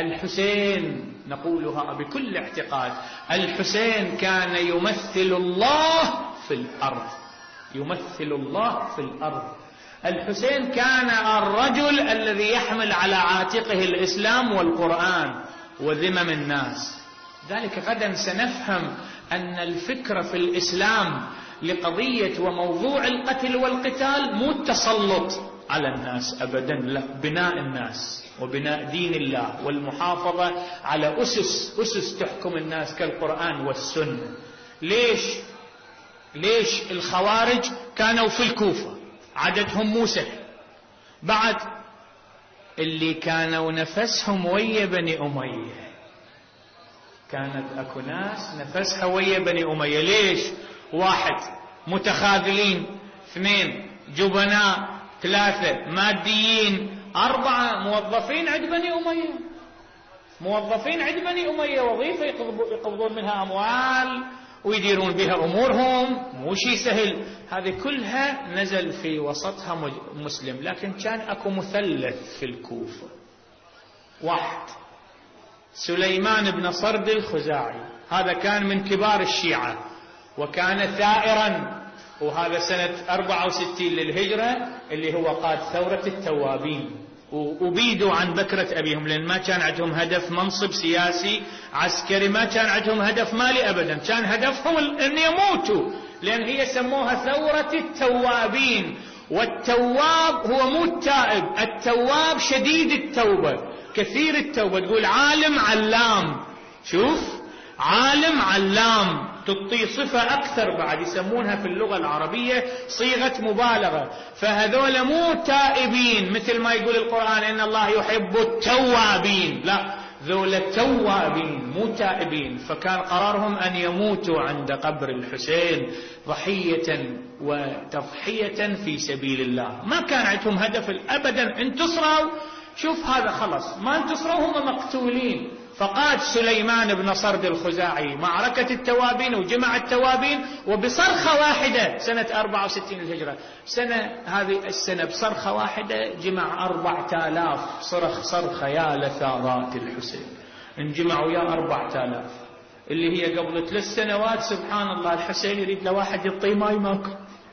الحسين نقولها بكل اعتقاد، الحسين كان يمثل الله في الأرض، يمثل الله في الأرض. الحسين كان الرجل الذي يحمل على عاتقه الإسلام والقرآن وذمم الناس. ذلك غدا سنفهم أن الفكرة في الإسلام لقضية وموضوع القتل والقتال مو التسلط على الناس أبدا، لا، بناء الناس وبناء دين الله والمحافظة على أسس أسس تحكم الناس كالقرآن والسنة. ليش ليش الخوارج كانوا في الكوفة عددهم مو سهل، بعد اللي كانوا نفسهم ويا بني أمية، كانت أكو ناس نفسها ويا بني أمية. ليش؟ واحد متخاذلين، اثنين جبناء، ثلاثة ماديين، أربعة موظفين عند بني أمية، موظفين عند بني أمية، وظيفة يقبضون منها أموال ويديرون بها أمورهم، مو شيء سهل. هذه كلها نزل في وسطها مسلم. لكن كان أكو مثلث في الكوفة، واحد سليمان بن صرد الخزاعي، هذا كان من كبار الشيعة وكان ثائرا، وهذا سنة أربعة وستين للهجرة اللي هو قاد ثورة التوابين، وأبيدوا عن بكرة أبيهم لأن ما كان عندهم هدف منصب سياسي عسكري، ما كان عندهم هدف مالي أبدا، كان هدفهم أن يموتوا، لأن هي سموها ثورة التوابين. والتواب هو مو التائب، التواب شديد التوبة كثير التوبة. تقول عالم علام، شوف عالم علام تعطي صفة أكثر بعد، يسمونها في اللغة العربية صيغة مبالغة. فهذول مو تائبين مثل ما يقول القرآن إن الله يحب التوابين، لا، ذول توابين مو تائبين. فكان قرارهم أن يموتوا عند قبر الحسين ضحية وتضحية في سبيل الله. ما كان عندهم هدف أبدا انتصروا، شوف هذا خلص، ما انتصروا هم مقتولين. فقاد سليمان بن صرد الخزاعي معركة التوابين وجمع التوابين، وبصرخة واحدة سنة أربعة وستين الهجرة، سنة هذه السنة بصرخة واحدة جمع أربعة آلاف صرخ صرخة يا لثارات الحسين، انجمعوا يا أربعة آلاف، اللي هي قبل ثلاث سنوات سبحان الله الحسين يريد له واحد يطي ماي ماكو،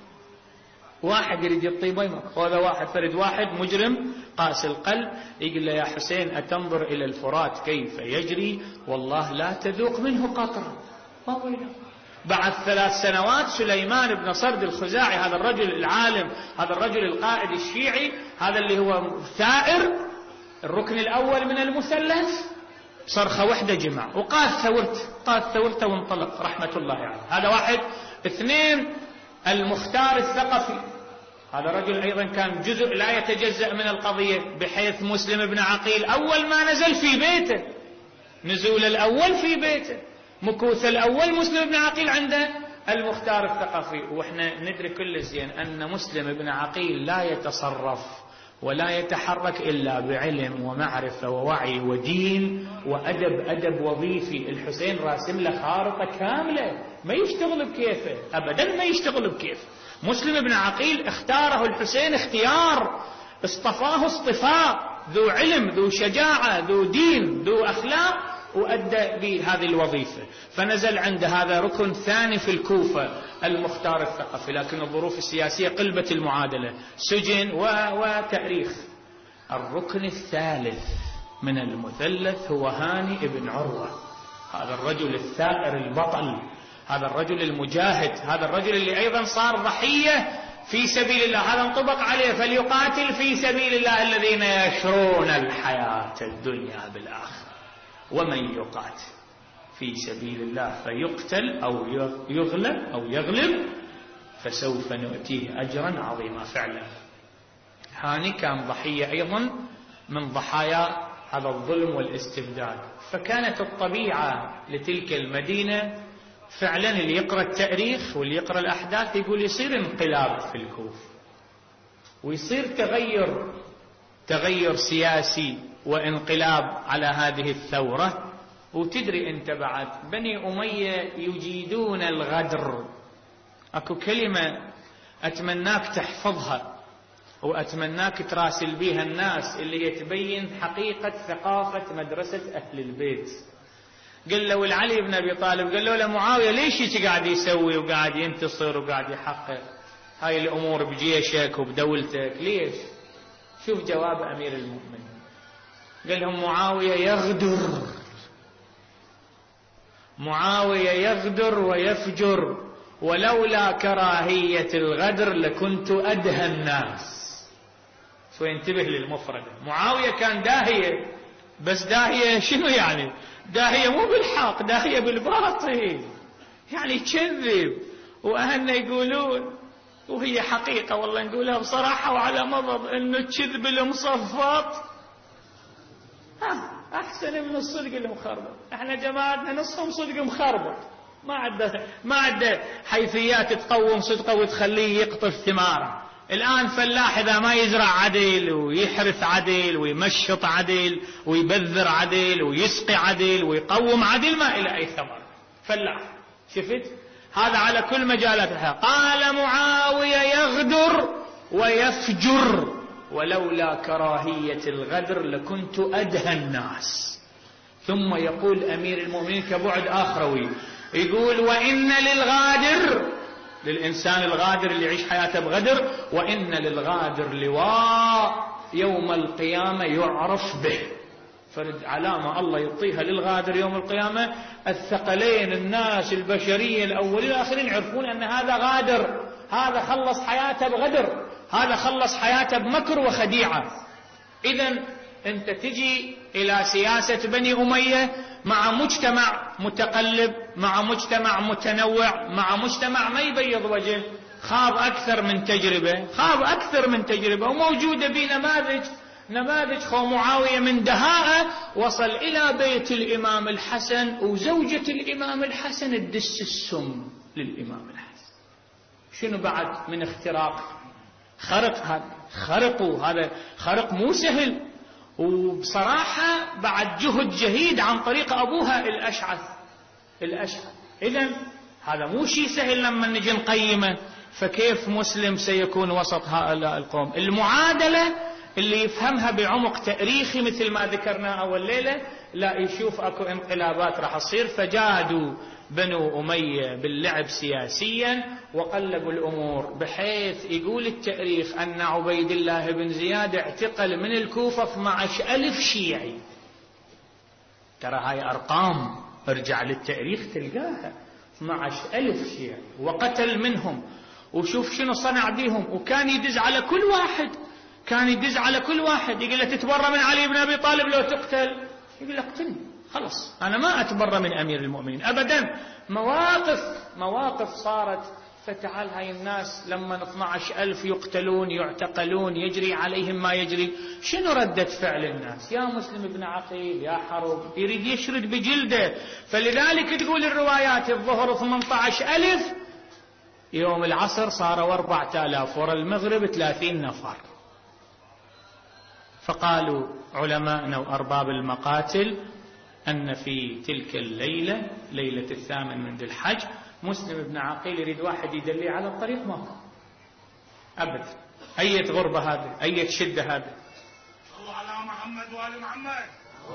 واحد يريد يطي ماي ماكو، هذا واحد فرد واحد مجرم قاس القلب يقول له يا حسين أتنظر إلى الفرات كيف يجري والله لا تذوق منه قطرة. بعد ثلاث سنوات سليمان بن صرد الخزاعي، هذا الرجل العالم، هذا الرجل القائد الشيعي، هذا اللي هو ثائر الركن الأول من المثلث، صرخة وحدة جمع وقاد ثورته، قاد ثورته وانطلق رحمة الله عليه. يعني. هذا واحد. اثنين المختار الثقفي، هذا رجل أيضا كان جزء لا يتجزأ من القضية، بحيث مسلم بن عقيل أول ما نزل في بيته، نزول الأول في بيته، مكوث الأول مسلم بن عقيل عنده المختار الثقفي. وإحنا ندري كل زين أن مسلم بن عقيل لا يتصرف ولا يتحرك إلا بعلم ومعرفة ووعي ودين وأدب، أدب وظيفي. الحسين راسم له خارطة كاملة، ما يشتغل بكيفه أبدا، ما يشتغل بكيفه. مسلم بن عقيل اختاره الحسين اختيار، اصطفاه اصطفاء، ذو علم ذو شجاعة ذو دين ذو أخلاق، وأدى بهذه الوظيفة. فنزل عند هذا ركن ثاني في الكوفة المختار الثقفي، لكن الظروف السياسية قلبت المعادلة، سجن وتأريخ. الركن الثالث من المثلث هو هاني بن عروة، هذا الرجل الثائر البطل، هذا الرجل المجاهد، هذا الرجل اللي أيضا صار ضحية في سبيل الله. هذا انطبق عليه فليقاتل في سبيل الله الذين يشرون الحياة الدنيا بالآخرة، ومن يقاتل في سبيل الله فيقتل أو يغلب أو يغلب فسوف نؤتيه أجرا عظيما. فعلا هاني كان ضحية أيضا من ضحايا هذا الظلم والاستبداد. فكانت الطبيعة لتلك المدينة فعلا، اللي يقرأ التاريخ واللي يقرأ الأحداث يقول يصير انقلاب في الكوفة، ويصير تغير تغير سياسي وانقلاب على هذه الثورة. وتدري أنت بعد بني أمية يجيدون الغدر. أكو كلمة أتمناك تحفظها وأتمناك تراسل بيها الناس، اللي يتبين حقيقة ثقافة مدرسة أهل البيت. قال له العلي بن أبي طالب، قال له لمعاوية ليش هيك قاعد يسوي وقاعد ينتصر وقاعد يحقق هاي الأمور بجيشك وبدولتك ليش؟ شوف جواب أمير المؤمنين، قال لهم معاوية يغدر، معاوية يغدر ويفجر، ولولا كراهية الغدر لكنت أدهى الناس. شو ينتبه للمفردة، معاوية كان داهية، بس داهية شنو يعني؟ داهية مو بالحق، داهية بالباطل، يعني كذب. وأهلنا يقولون وهي حقيقة والله نقولها بصراحة وعلى مضض، إنه الكذب المصفط أحسن من الصدق المخربط. احنا جماعتنا نصهم صدق مخربط، ما عده ما عده حيثيات تقوم صدقه وتخليه يقطف ثماره. الآن فلاح إذا ما يزرع عدل ويحرث عدل ويمشط عدل ويبذر عدل ويسقي عدل ويقوم عدل ما إلى أي ثمر. فلاح شفت هذا على كل مجالات الحياة. قال معاوية يغدر ويفجر، ولولا كراهية الغدر لكنت أدهى الناس. ثم يقول أمير المؤمنين كبعد آخروي، يقول وإن للغادر، للإنسان الغادر اللي يعيش حياته بغدر، وإن للغادر لواء يوم القيامة يعرف به. فرد علامة الله يعطيها للغادر يوم القيامة، الثقلين الناس البشرية الأولين والآخرين يعرفون أن هذا غادر، هذا خلص حياته بغدر، هذا خلص حياته بمكر وخديعة. إذن أنت تجي إلى سياسة بني أمية مع مجتمع متقلب، مع مجتمع متنوع، مع مجتمع ما يبيض وجه، خاض أكثر من تجربة، خاض أكثر من تجربة، وموجودة بنماذج نماذج خو معاوية من دهاءة وصل إلى بيت الإمام الحسن، وزوجة الإمام الحسن تدس السم للإمام الحسن. شنو بعد من اختراق؟ خرق، هذا خرقوا، هذا خرق مو سهل، وبصراحة بعد جهد جهيد عن طريق أبوها الأشعث الأشعث إذن هذا مو شيء سهل لما نجي نقيمه. فكيف مسلم سيكون وسط هؤلاء القوم؟ المعادلة اللي يفهمها بعمق تاريخي مثل ما ذكرنا أول ليلة، لا يشوف أكو انقلابات راح تصير. فجادوا بنو أمية باللعب سياسيا وقلبوا الأمور، بحيث يقول التاريخ أن عبيد الله بن زياد اعتقل من الكوفة اثني عشر ألف شيعي. ترى هاي أرقام، ارجع للتاريخ تلقاها، اثني عشر ألف شيعي وقتل منهم. وشوف شنو صنع بهم، وكان يدز على كل واحد، كان يدز على كل واحد يقول له تتبرى من علي بن أبي طالب لو تقتل، يقول له اقتلني خلص أنا ما أتبرى من أمير المؤمنين أبدا. مواقف مواقف صارت. فتعال هاي الناس لما اثني عشر ألف يقتلون يعتقلون يجري عليهم ما يجري، شنو ردة فعل الناس؟ يا مسلم ابن عقيل يا حرب يريد يشرد بجلده. فلذلك تقول الروايات الظهر ثمانية عشر ألف، يوم العصر صاروا أربعة آلاف، ورا المغرب ثلاثين نفر. فقالوا علماءنا وأرباب المقاتل أن في تلك الليلة، ليلة الثامن من ذي الحج، مسلم بن عقيل يريد واحد يدلي على الطريق، ماكو أبدا. أية غربة هذه، أية شدة هذه. صلوا على محمد وآل محمد.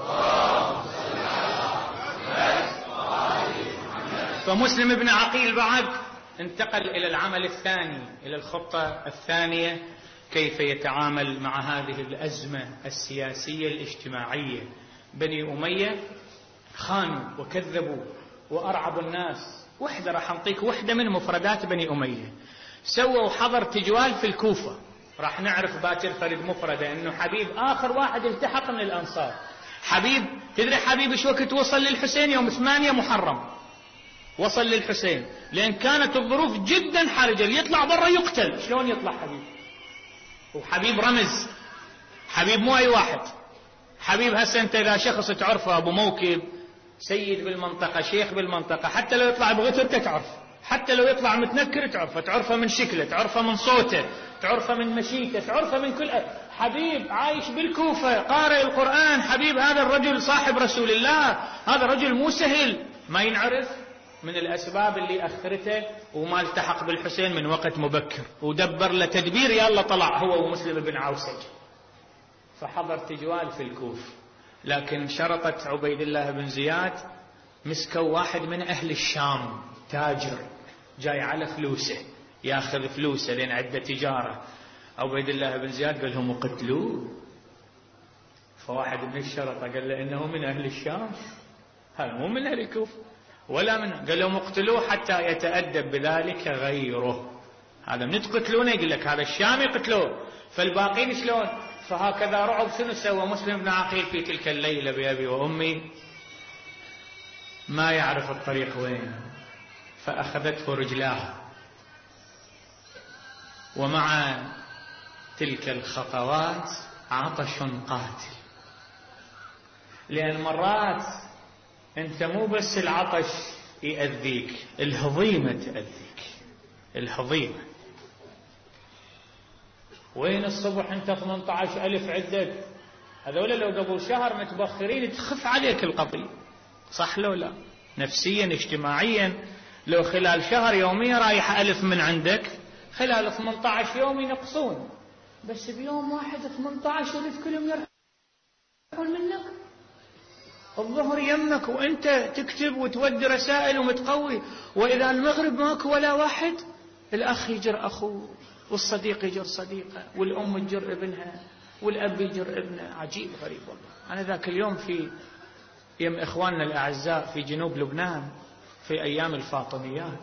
فمسلم بن عقيل بعد انتقل إلى العمل الثاني، إلى الخطة الثانية، كيف يتعامل مع هذه الأزمة السياسية الاجتماعية. بني أمية خانوا وكذبوا وأرعبوا الناس. وحدة راح نعطيك وحدة من مفردات بني أمية. سووا حظر تجوال في الكوفة، راح نعرف باكر فرد مفردة أنه حبيب آخر واحد التحق من الأنصار. حبيب، تدري حبيب ايش وقت وصل للحسين؟ يوم ثمانية محرم وصل للحسين، لأن كانت الظروف جدا حرجة، اللي يطلع برا يقتل. شلون يطلع حبيب؟ وحبيب رمز، حبيب مو أي واحد. حبيب هسه أنت إذا شخص تعرفه أبو موكب، سيد بالمنطقة، شيخ بالمنطقة، حتى لو يطلع بغتر تعرف، حتى لو يطلع متنكر تعرفه، تعرفه من شكله، تعرفه من صوته، تعرفه من مشيته، تعرفه من كل. حبيب عايش بالكوفة، قارئ القرآن. حبيب هذا الرجل صاحب رسول الله، هذا رجل مو سهل، ما ينعرف. من الأسباب اللي أخرته وما التحق بالحسين من وقت مبكر، ودبر له تدبير، يلا طلع هو ومسلم بن عوسج. فحضر تجوال في الكوفة، لكن شرطت عبيد الله بن زياد، مسكوا واحد من أهل الشام، تاجر جاي على فلوسه، ياخذ فلوسه لأن عنده تجارة. عبيد الله بن زياد قال لهم اقتلوه. فواحد من الشرطة قال له إنه من أهل الشام، هذا مو من أهل الكوفة ولا من. قال لهم اقتلوه حتى يتأدب بذلك غيره. هذا من تقتلونه يقول لك هذا الشامي قتلوه، فالباقين شلون؟ فهكذا رعب. شنو سوى مسلم بن عقيل في تلك الليلة بأبي وأمي؟ ما يعرف الطريق وين، فأخذته رجلاه. ومع تلك الخطوات عطش قاتل، لأن مرات أنت مو بس العطش يأذيك، الهضيمة تأذيك، الهضيمة. وين الصبح أنت ثمانية عشر ألف عدد، هذولا لو قبل شهر متبخرين تخف عليك القضية، صح لو لا؟ نفسيا اجتماعيا، لو خلال شهر يوميا رايح ألف من عندك، خلال ثمانية عشر يوم ينقصون، بس بيوم واحد ثمانية عشر ألف كلهم يرحون منك. الظهر يمك وانت تكتب وتودي رسائل ومتقوي، واذا المغرب ماكو ولا واحد، الاخ يجر اخوه، والصديق يجر صديقه، والام تجر ابنها، والاب يجر ابنه. عجيب غريب والله. انا ذاك اليوم في يم اخواننا الاعزاء في جنوب لبنان في ايام الفاطميات،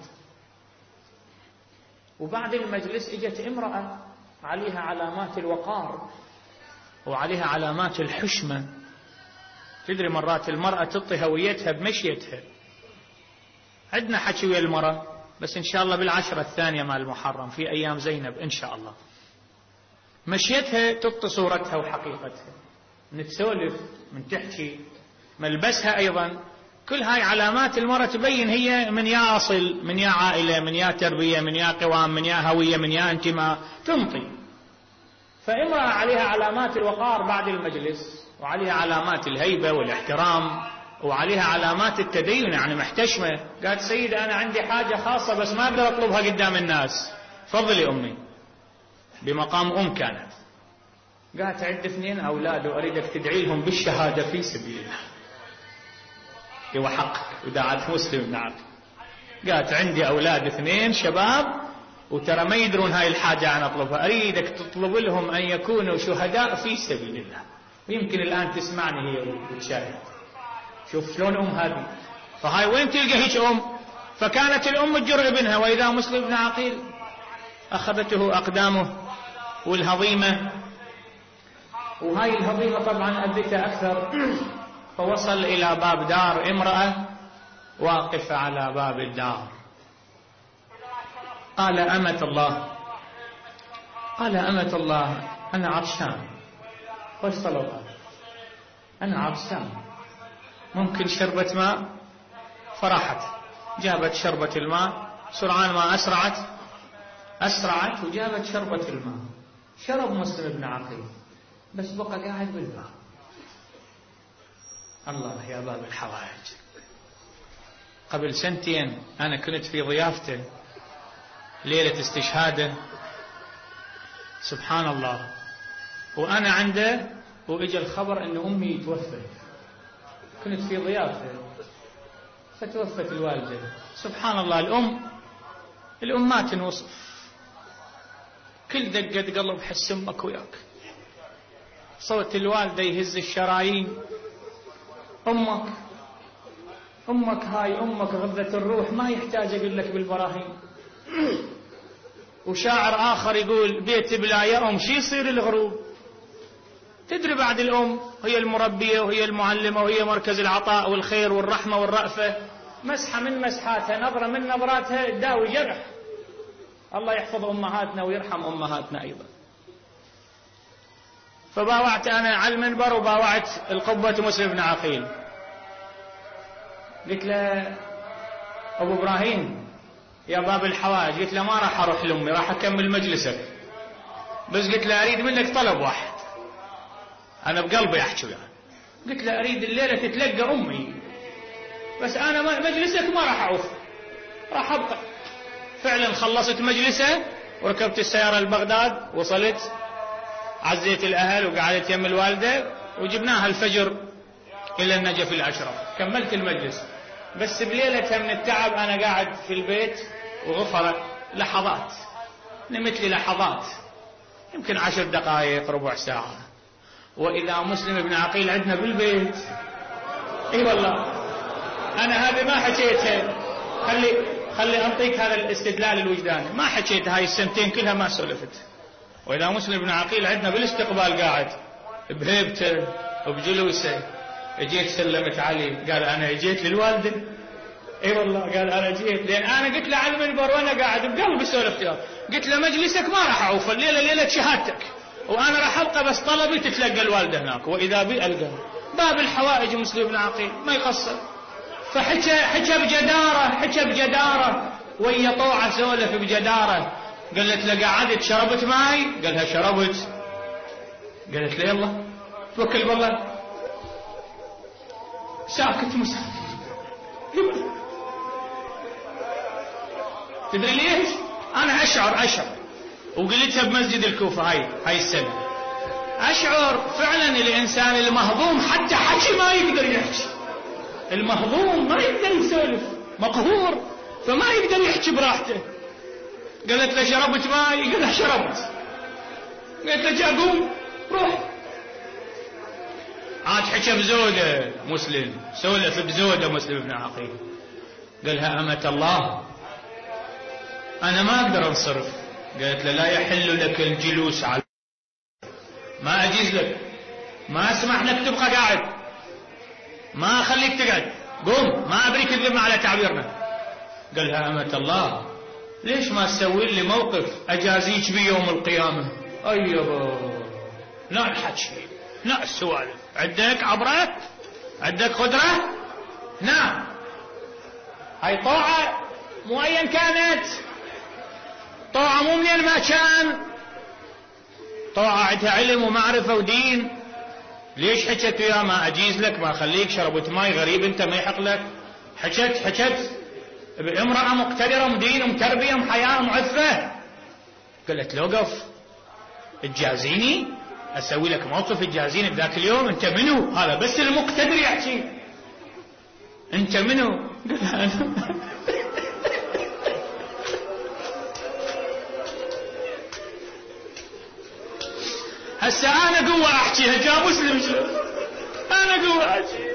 وبعد المجلس اجت امرأة عليها علامات الوقار وعليها علامات الحشمة. تدري مرات المرأة تعطي هويتها بمشيتها. عندنا حكي ويا المرأة، بس إن شاء الله بالعشرة الثانية مال المحرم في أيام زينب إن شاء الله. مشيتها تعطي صورتها وحقيقتها، نتسولف من تحكي ملبسها أيضا. كل هاي علامات المرأة تبين هي من يا أصل، من يا عائلة، من يا تربية، من يا قوام، من يا هوية، من يا انتماء، تنطي. فامرأة عليها علامات الوقار بعد المجلس، وعليها علامات الهيبة والاحترام، وعليها علامات التدين، يعني محتشمة. قالت سيدة أنا عندي حاجة خاصة بس ما أقدر أطلبها قدام الناس، فضلي أمي، بمقام أم كانت. قالت عندي اثنين أولاد وأريدك تدعي لهم بالشهادة في سبيل الله. هو حق ودعت مسلم. نعم. قالت عندي أولاد اثنين شباب وترى ما يدرون هاي الحاجة أنا أطلبها، أريدك تطلب لهم أن يكونوا شهداء في سبيل الله. ويمكن الآن تسمعني هي وتشاهد. شوف شلون أم هذه. فهاي وين تلقى هيك أم؟ فكانت الأم تجر ابنها، وإذا مسلم بن عقيل أخذته أقدامه والهضيمة، وهاي الهضيمة طبعا أذتها أكثر. فوصل إلى باب دار امرأة واقفة على باب الدار. قال أمة الله، قال أمة الله أنا عطشان. وش طلبها؟ أنا عطشان، ممكن شربة ماء؟ فرحت جابت شربة الماء، سرعان ما أسرعت أسرعت وجابت شربة الماء. شرب مسلم بن عقيل، بس بقى قاعد بالباب. الله يا باب الحوائج. قبل سنتين أنا كنت في ضيافته ليلة استشهاده، سبحان الله، وأنا عنده وإجا الخبر أن أمي توفت. كنت في ضيافته فتوفت الوالدة. سبحان الله، الأم الأم ما تنوصف. كل دقة قلب حس أمك وياك. صوت الوالدة يهز الشرايين. أمك أمك هاي أمك غذة الروح، ما يحتاج أقول لك بالبراهين. وشاعر آخر يقول بيت بلا يا أم شي يصير الغروب. تدري بعد الأم هي المربية وهي المعلمة وهي مركز العطاء والخير والرحمة والرأفة. مسحة من مسحاتها، نظرة من نظراتها تداوي جرح. الله يحفظ أمهاتنا ويرحم أمهاتنا أيضا. فباوعت أنا على المنبر وباوعت القبة مسلم بن عقيل. قلت له أبو إبراهيم يا باب الحوائج، قلت له ما راح أروح لأمي، راح أكمل مجلسك، بس قلت له أريد منك طلب واحد، أنا بقلبي أحكي يعني. قلت له أريد الليلة تتلقى أمي، بس أنا مجلسك ما راح أعوف، راح أبقى. فعلا خلصت مجلسه وركبت السيارة لبغداد، وصلت عزيت الأهل وقعدت يم الوالدة، وجبناها الفجر إلى النجف الأشرف. كملت المجلس، بس بليلتها من التعب أنا قاعد في البيت وغفر لحظات، نمت لي لحظات يمكن عشر دقائق ربع ساعة، وإذا مسلم بن عقيل عندنا بالبيت. اي والله أنا هذه ما حكيتها، خلي خلي أنطيك هذا الاستدلال الوجداني، ما حكيت هاي السنتين كلها ما سولفت. وإذا مسلم بن عقيل عندنا بالاستقبال قاعد بهيبته وبجلوسه. اجيت سلمت علي، قال أنا اجيت للوالدة. اي والله قال أنا اجيت، لأن أنا قلت له على المنبر وأنا قاعد بقلبي سولفت له، قلت له مجلسك ما راح أعوف، الليلة ليلة شهادتك، وأنا راح أبقى بس طلبي تتلقى الوالدة هناك. وإذا بي ألقى باب الحوائج مسلم بن عقيل ما يقصر. فحكى حكى بجدارة حكى بجدارة ويا طوعة سولف بجدارة. قالت له قعدت شربت ماي؟ قالها شربت. قالت له يلا توكل بالله. ساكت مسافر. تدري ليش؟ أنا أشعر أشعر وقلتها بمسجد الكوفة هاي هاي السنة. أشعر فعلا الإنسان المهضوم حتى حكي ما يقدر يحكي، المهضوم ما يقدر يسولف، مقهور، فما يقدر يحكي براحته. قالت له شربت ماي؟ قال له شربت. قالت له جا قوم روح. عاد حكى بزوده مسلم، سولف بزوده مسلم بن عقيل. قالها أمة الله أنا ما أقدر أنصرف. قالت له لا يحل لك الجلوس على، ما أجيز لك، ما أسمح لك تبقى قاعد، ما أخليك تقعد، قوم، ما أبريك تذم على تعبيرنا. قالها أمة الله ليش ما تسوي لي موقف أجازيك بي يوم القيامة؟ أيوه لا الحكي، لا السوالف، عندك عبرة، عندك قدرة، نعم. هاي طاعة مو أيا كانت، طاعة مو من ما كان، طاعة عندها علم ومعرفة ودين. ليش حكت يا ما أجيز لك، ما أخليك، شربت ماي، غريب أنت ما يحق لك. حكت حكت بامرأة مقتدرة مدين ومتربية وحياة ومعفة. قالت له وقف، تجازيني، أسوي لك موقف تجازيني بذاك اليوم؟ أنت منو؟ هذا بس المقتدر يحكي، أنت منو؟ قال هسه أنا قوة أحكيها، جاء مسلم شو أنا قوة أحكي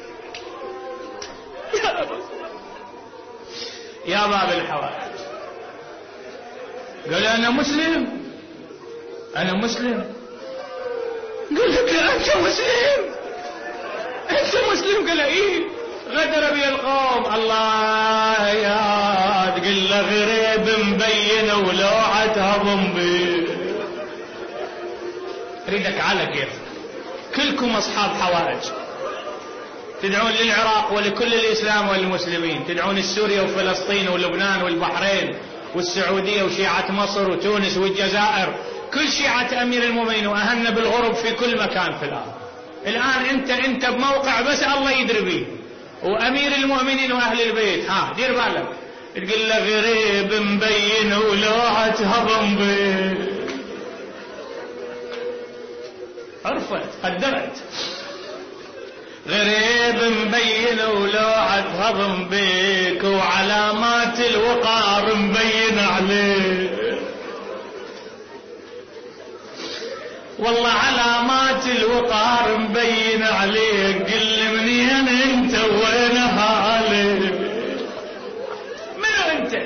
يا باب الحوائج. قال أنا مسلم، أنا مسلم. قال لك أنت مسلم، أنت مسلم؟ قال إيه. غدر بي القوم، الله يا تقول له غريب مبين ولوعتها ضمبي. اريدك على كيف كلكم اصحاب حوائج، تدعون للعراق ولكل الاسلام والمسلمين، تدعون السوريا وفلسطين ولبنان والبحرين والسعوديه وشيعه مصر وتونس والجزائر، كل شيعه امير المؤمنين واهلنا بالغرب في كل مكان في الارض. الان انت انت بموقع بس الله يدري بيه، وامير المؤمنين واهل البيت، ها دير بالك، تقول له غريب مبين ولوعتها ضمبي. عرفت، قدرت، غريب مبين ولوعة هضم بيك، وعلامات الوقار مبين عليك، والله علامات الوقار مبين عليك. قل منين انت وين حالك؟ منو انت؟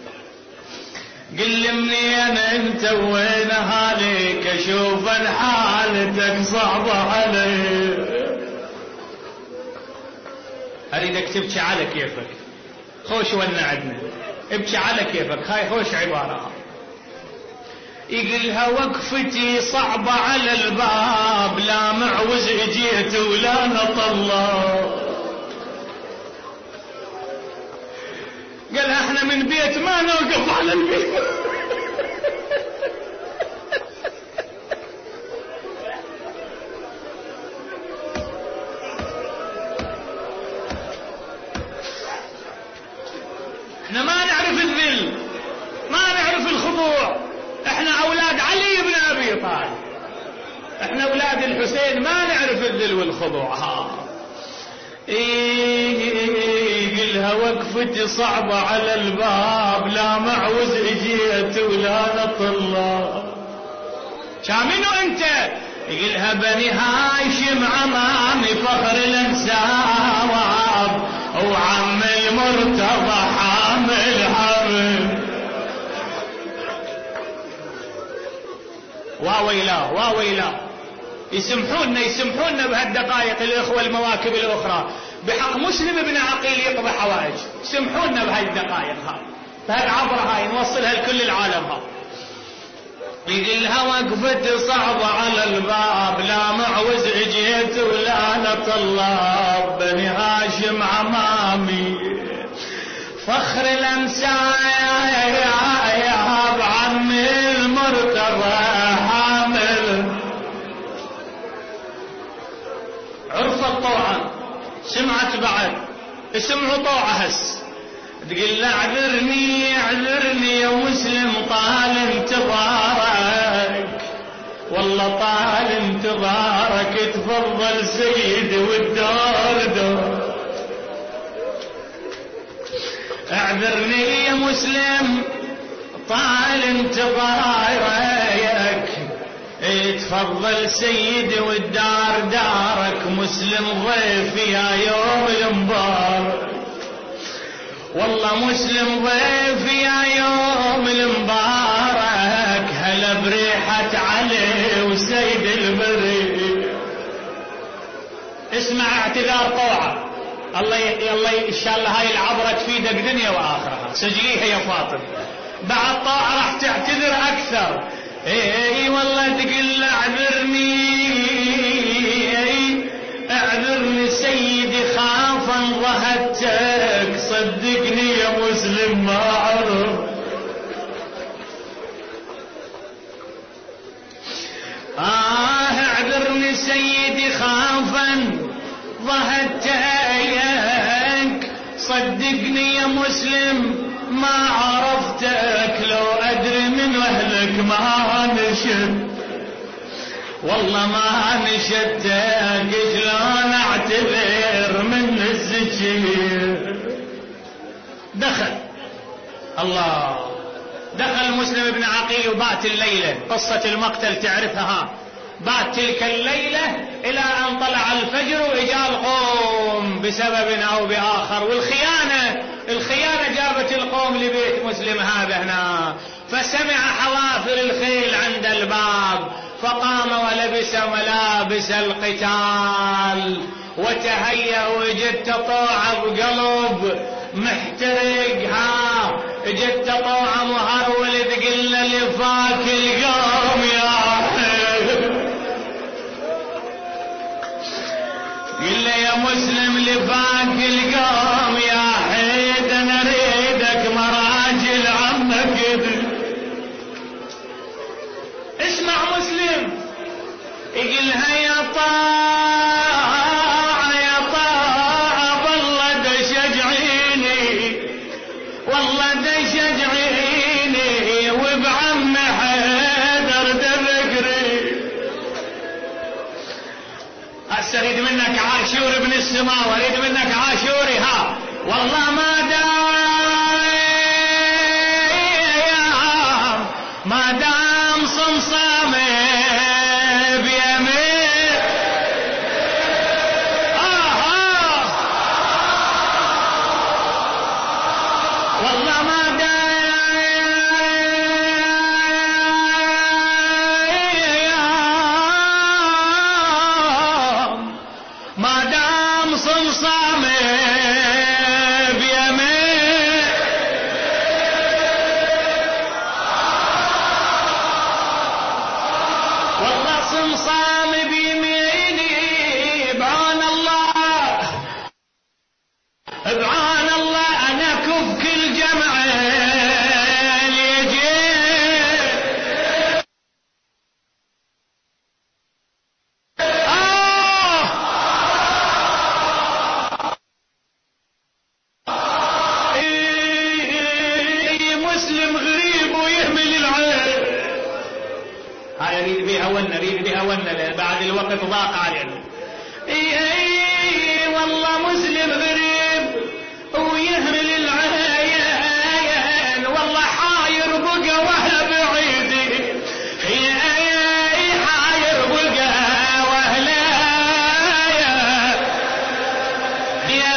قل منين انت وين حالك؟ اشوف ان حالتك صعبة عليك. اريدك تبكي على كيفك، خوش ولنا عدنا، ابكي على كيفك، هاي خوش عبارة. يقلها وقفتي صعبة على الباب، لا معوز اجيت ولا نطلع. قالها احنا من بيت ما نوقف على البيت. احنا ما نعرف الذل، ما نعرف الخضوع، احنا اولاد علي بن ابي طالب، احنا اولاد الحسين، ما نعرف الذل والخضوع. ها إيه قلها وقفتي صعبة على الباب، لا معوز اجيت ولا نطلع. شامنو انت؟ يقلها بني هاشم عمامي فخر الانساب، وعم المرتضى حامل حرب. واويلا واويلا، يسمحونا يسمحونا بهالدقائق الاخوه المواكب الاخرى بحق مسلم بن عقيل يقضي حوائج، سمحونا بهاي الدقائق، ها بهالعبره هاي نوصلها لكل العالم. ها يقلها وقفت صعبة على الباب، لا معوز اجيت ولا نطلب. بني هاشم عمامي فخر الانساب، عم المرتضى حامل. عرفت طوعا، سمعت بعد، سمعوا طوعة هس. تقول له اعذرني اعذرني يا مسلم، طال انتظارك، والله طال انتظارك، تفضل سيدي والدار دور. اعذرني يا مسلم طال انتظارك، تفضل سيدي والدار دارك، مسلم ضيفي يا يوم المبارك، والله مسلم ضيفي يا يوم المبارك، هلا بريحة علي وسيد البري. اسمع اعتذار طوعة، الله الله ان شاء الله هاي العبرة تفيدك دنيا واخرة، سجليها يا فاطمة. بعد طوعة راح تعتذر اكثر. اي والله تقول اعذرني اعذرني سيدي خافا ضهتك، صدقني يا مسلم ما عرف. آه اعذرني سيدي خافا ضهتك، صدقني يا مسلم ما عرفتك، لو أدري من أهلك ما نشد، والله ما نشدتك، شلون أعتذر من الزكير. دخل الله دخل مسلم بن عقيل وبات الليلة، قصة المقتل تعرفها ها، بات تلك الليلة إلى أن طلع الفجر وإجا القوم بسبب أو بآخر، والخيانة الخيانة جابت القوم لبيت مسلم هذا هنا، فسمع حوافر الخيل عند الباب، فقام ولبس ملابس القتال وتهيأ، وجدت طوعة بقلب محترق، ها جدت طوعة مهرول تقل اللي فاك القوم يا حي، قل يا مسلم لفاك القوم يا حيد، انا اريدك مراجل عمك. اسمع مسلم يقلها يا طاعة يا طاعة، والله دشجعيني والله دشجعيني، وبعم حيدر تذكري. هسه اريد منك عاشور ابن السماء، واريد منك عاشوري ها، والله ما دام ما دام صمصامي بيمين آه آه والله ما دام ما دام صمصامي بيمين، والله صمصامي بيميني، بعون الله بعون الله انا كف كل جمع يجي. مسلم غريب ويهمل العين، هاي اريد بها ون اريد بها ون بعد الوقت ضاق علينا. اي اي والله مسلم غريب ويهمل العين، والله حاير بقى واهله بعيدي، اي حاير بقى واهله يا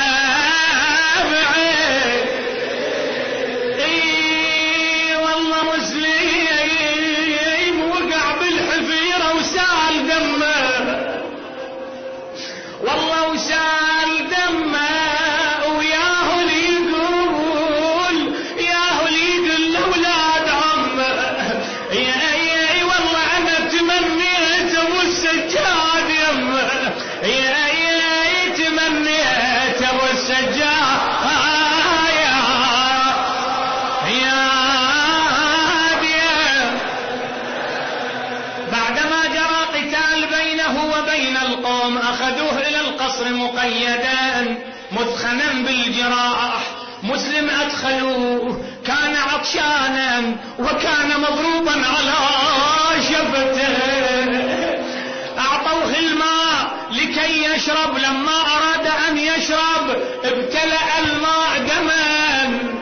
بعيد. اي والله مسلم وقع بالحفيرة وسال دمه، والله وسال دمه، وياه اللي يقول ياه اللي يقول لاولاد عمه. اي اي والله انا تمنيت ابو السجاد يمه، اي اي تمنيت ابو السجاد يا بعدما جرى قتال بينه وبين القوم، أخذوه إلى القصر مقيدا مثخنا بالجراح. مسلم أدخلوه كان عطشانا وكان مضروبا على شفته، أعطوه الماء لكي يشرب، لما أراد أن يشرب ابتلأ الماء دما،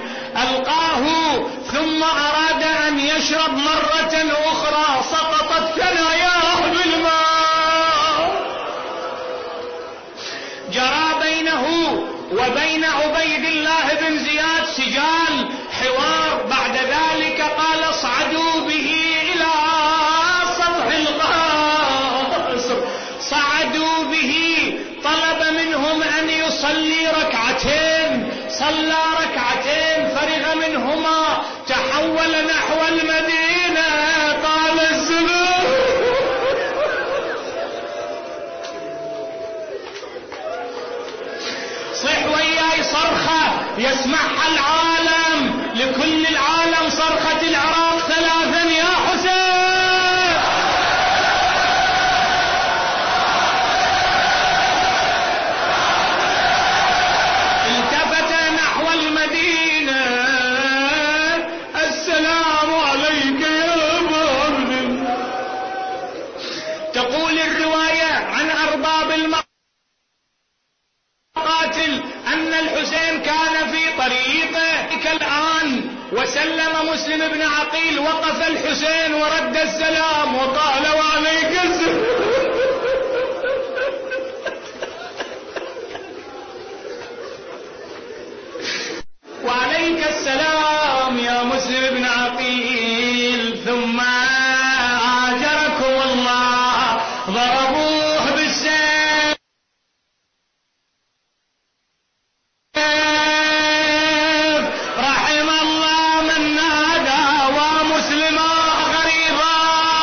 مسلم بن عقيل وقف الحسين ورد السلام وقال وعليك السلام وعليك السلام يا مسلم بن عقيل. ثم آجركم الله ضربوه بالسيف رحم الله من نادى ومسلما غريبا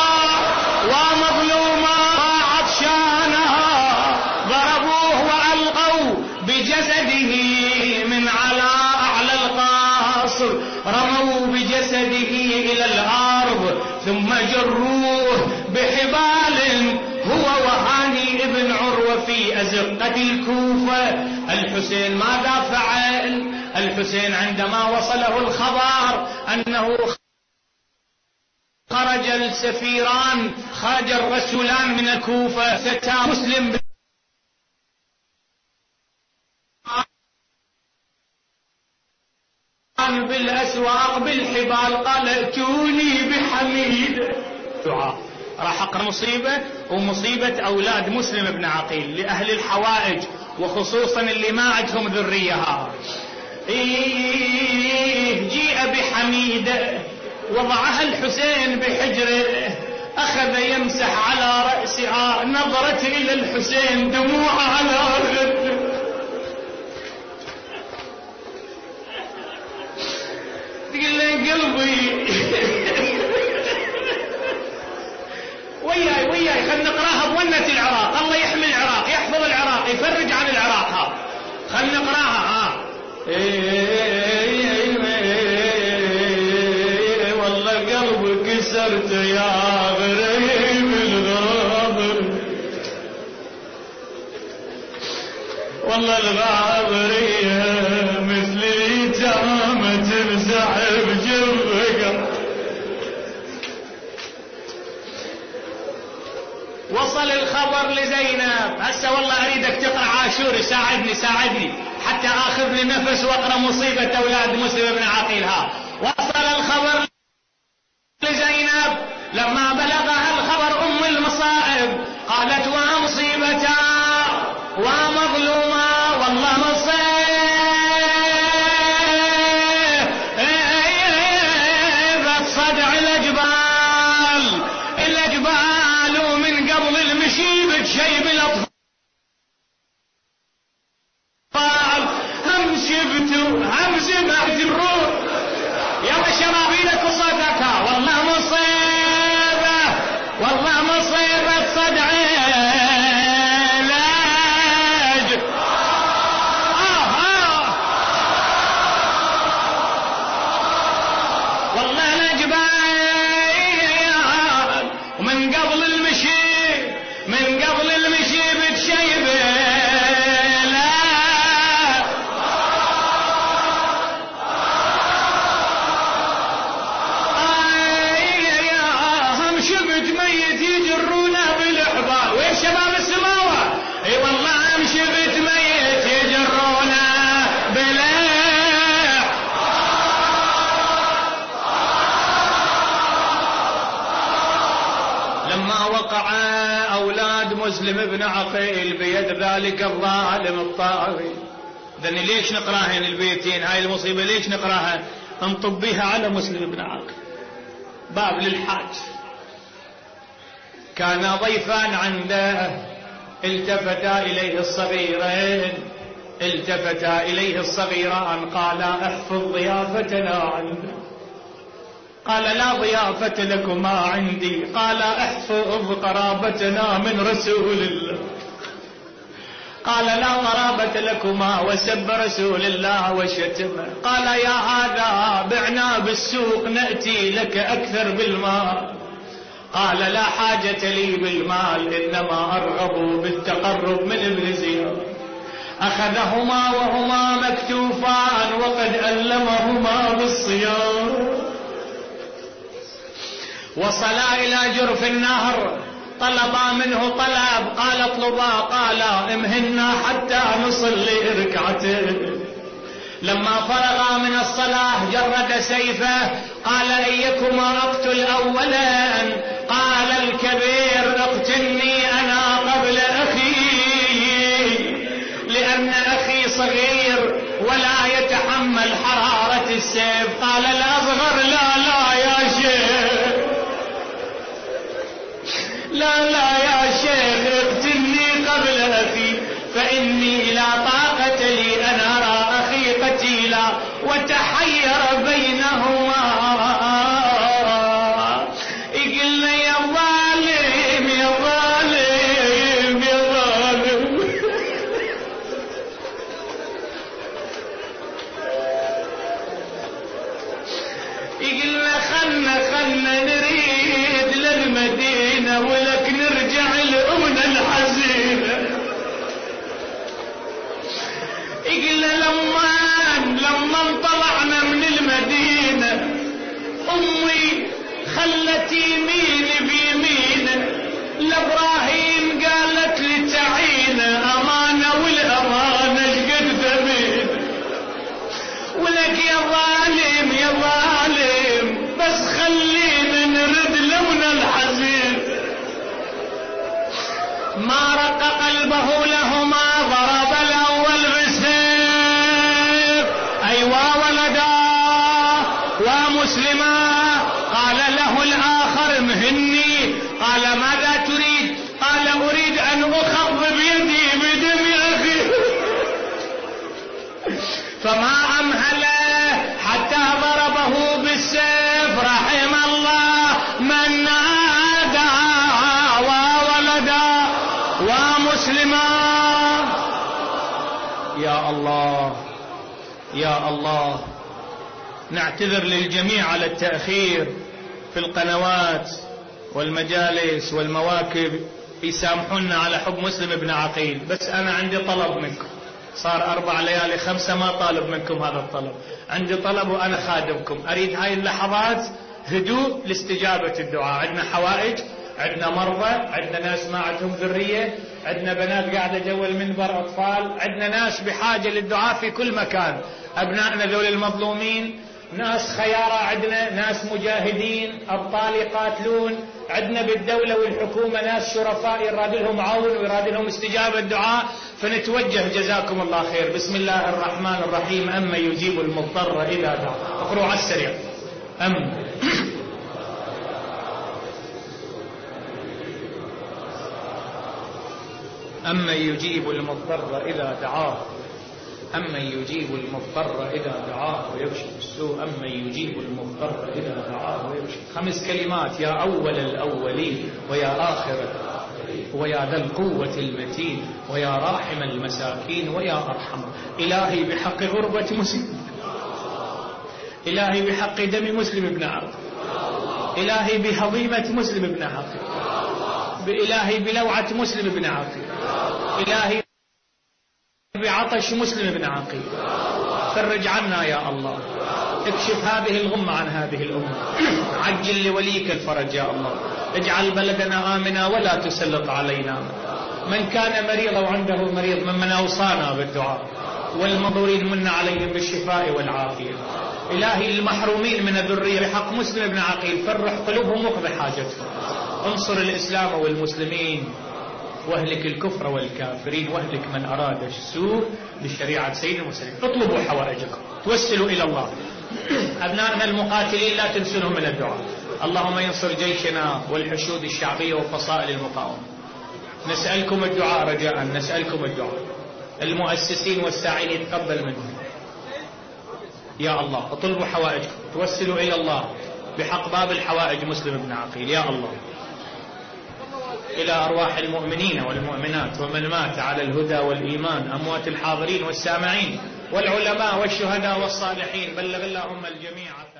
ومظلوما عطشانا ضربوه وألقوا بجسده من على رموا بجسده إلى الأرض ثم جروه بحبال هو وهاني ابن عروة في أزقة الكوفة. الحسين ماذا فعل؟ الحسين عندما وصله الخبر أنه خرج السفيران خرج الرسولان من الكوفة ستى مسلم بالأسواق بالحبال قال ائتوني بحميد. راح اقرا مصيبة ومصيبة أولاد مسلم بن عقيل لأهل الحوائج وخصوصا اللي ما عندهم ذرية. إيه جيء بحميدة وضعها الحسين بحجره أخذ يمسح على رأسها نظرت إلى الحسين دموع على خده تقول لي قلبي وياي وياي خلنا نقراها بونة العراق. الله يحمي العراق يحفظ العراق يفرج عن العراق. ها خلنا نقراها. ها والله قلبي كسرت يا غريب الغابر والله الغابرية مثل اليتامى تمسح بجرك. وصل الخبر لزينب. هسه والله اريدك تقرا عاشور ساعدني ساعدني حتى اخذ لي نفس واقرا مصيبة اولاد مسلم بن عقيل. ها وصل الخبر لزينب لما بلغها الخبر ام المصائب قالت ومصيبتا ومظلوما والله مصيبة صدع الأجبال الأجبال ومن قبل المشي بتشيب الأطفال هم شبتوا هم سمعت الروح يا شباب ايدك وصوتك. والله مصيبة والله مصيبة صدع مسلم بن عقيل بيد ذلك الظالم الطاغي. ذني ليش نقراها البيتين هاي المصيبة ليش نقراها نطب بها على مسلم بن عقيل باب للحاج. كان ضيفان عنده التفتا إليه الصغيرين التفتا إليه الصغيران قالا احفظ ضيافتنا عنده. قال لا ضيافة لكما عندي. قال احفظ قرابتنا من رسول الله. قال لا قرابة لكما وسب رسول الله وشتمه. قال يا هذا بعنا بالسوق نأتي لك أكثر بالمال. قال لا حاجة لي بالمال إنما أرغب بالتقرب من ابن زياد. أخذهما وهما مكتوفان وقد ألمهما بالصيام. وصلا إلى جرف النهر طلبا منه طلب قال اطلبا قال امهنا حتى نصلي ركعتين. لما فرغ من الصلاة جرد سيفه قال أيكما أقتل أولا؟ قال الكبير اقتلني أنا قبل أخي، لأن أخي صغير ولا يتحمل حرارة السيف. قال الأصغر لا لا يا شيخ، لا لا يا شيخ اقتلني قبل أخي، فإني لا طاقة لي أن أرى أخي قتيلا. وتحير بينهما، يقول يا ظالم يا ظالم يا ظالم. يقول خلنا خلنا نريد للمدينة ولك نرجع لأمنا الحزينة. يقول لما لما طلعنا من المدينة أمي خلت يميني بيمين، لإبراهيم قالت لي تعين أمانة، والأمانة شقد ثمين، ولك يا ظالم يا ظالم بس خلينا نرد لونا الحزين. ما رق قلبه لهما، ضرب الأول بالسيف أيوا ولدا ومسلما. قال له الآخر مهني، قال ماذا تريد؟ قال أريد أن أخضب يدي بدم أخي. فما أمهله حتى ضربه بالسيف. رحم الله من نادى وولدا ومسلما. يا الله يا الله، نعتذر للجميع على التأخير في القنوات والمجالس والمواكب، يسامحونا على حب مسلم بن عقيل. بس أنا عندي طلب منكم، صار أربع ليالي خمسة ما طالب منكم هذا الطلب. عندي طلب وأنا خادمكم، أريد هاي اللحظات هدوء لاستجابة الدعاء. عندنا حوائج، عندنا مرضى، عندنا ناس ما عندهم ذرية، عندنا بنات قاعدة جوا المنبر، أطفال، عندنا ناس بحاجة للدعاء في كل مكان. أبنائنا ذول المظلومين، ناس خيارى، عندنا ناس مجاهدين أبطال يقاتلون، عندنا بالدولة والحكومة ناس شرفاء يراد لهم عون ويراد لهم استجابة الدعاء. فنتوجه جزاكم الله خير. بسم الله الرحمن الرحيم. أما يجيب المضطر إذا دعا. اقرأوا على السريع. أم أما يجيب المضطر إذا دعاه، أما يجيب المضطر إذا دعاه ويكشف السوء، أما يجيب المضطر إذا دعاه ويكشف. خمس كلمات: يا أول الأولين ويا آخر ويا ذا القوة المتين ويا راحم المساكين ويا أرحم. إلهي بحق غربة مسلم، إلهي بحق دم مسلم بن عقيل، إلهي بهضيمة مسلم بن عقيل، بإلهي بلوعة مسلم بن عقيل، إلهي بعطش مسلم بن عقيل. فرج عنا يا الله، اكشف هذه الغمة عن هذه الأمة، عجل لوليك الفرج يا الله. اجعل بلدنا آمنا ولا تسلط علينا من كان مريضا وعنده مريض ممن أوصانا بالدعاء، والمضورين منا عليهم بالشفاء والعافية. إلهي المحرومين من الذرية بحق مسلم بن عقيل فرح قلوبهم واقض حاجتهم. انصر الإسلام والمسلمين واهلك الكفر والكافرين، واهلك من أراد السوء بشريعة سيد المرسلين. اطلبوا حوائجكم، توسلوا إلى الله. أبنائنا المقاتلين لا تنسونهم من الدعاء. اللهم ينصر جيشنا والحشود الشعبية وفصائل المقاومة. نسألكم الدعاء رجاء، نسألكم الدعاء. المؤسسين والساعين يتقبل منهم يا الله. اطلبوا حوائجكم، توسلوا إلى الله بحق باب الحوائج مسلم بن عقيل يا الله. إلى أرواح المؤمنين والمؤمنات ومن مات على الهدى والإيمان، أموات الحاضرين والسامعين والعلماء والشهداء والصالحين. بلغ اللهم الجميع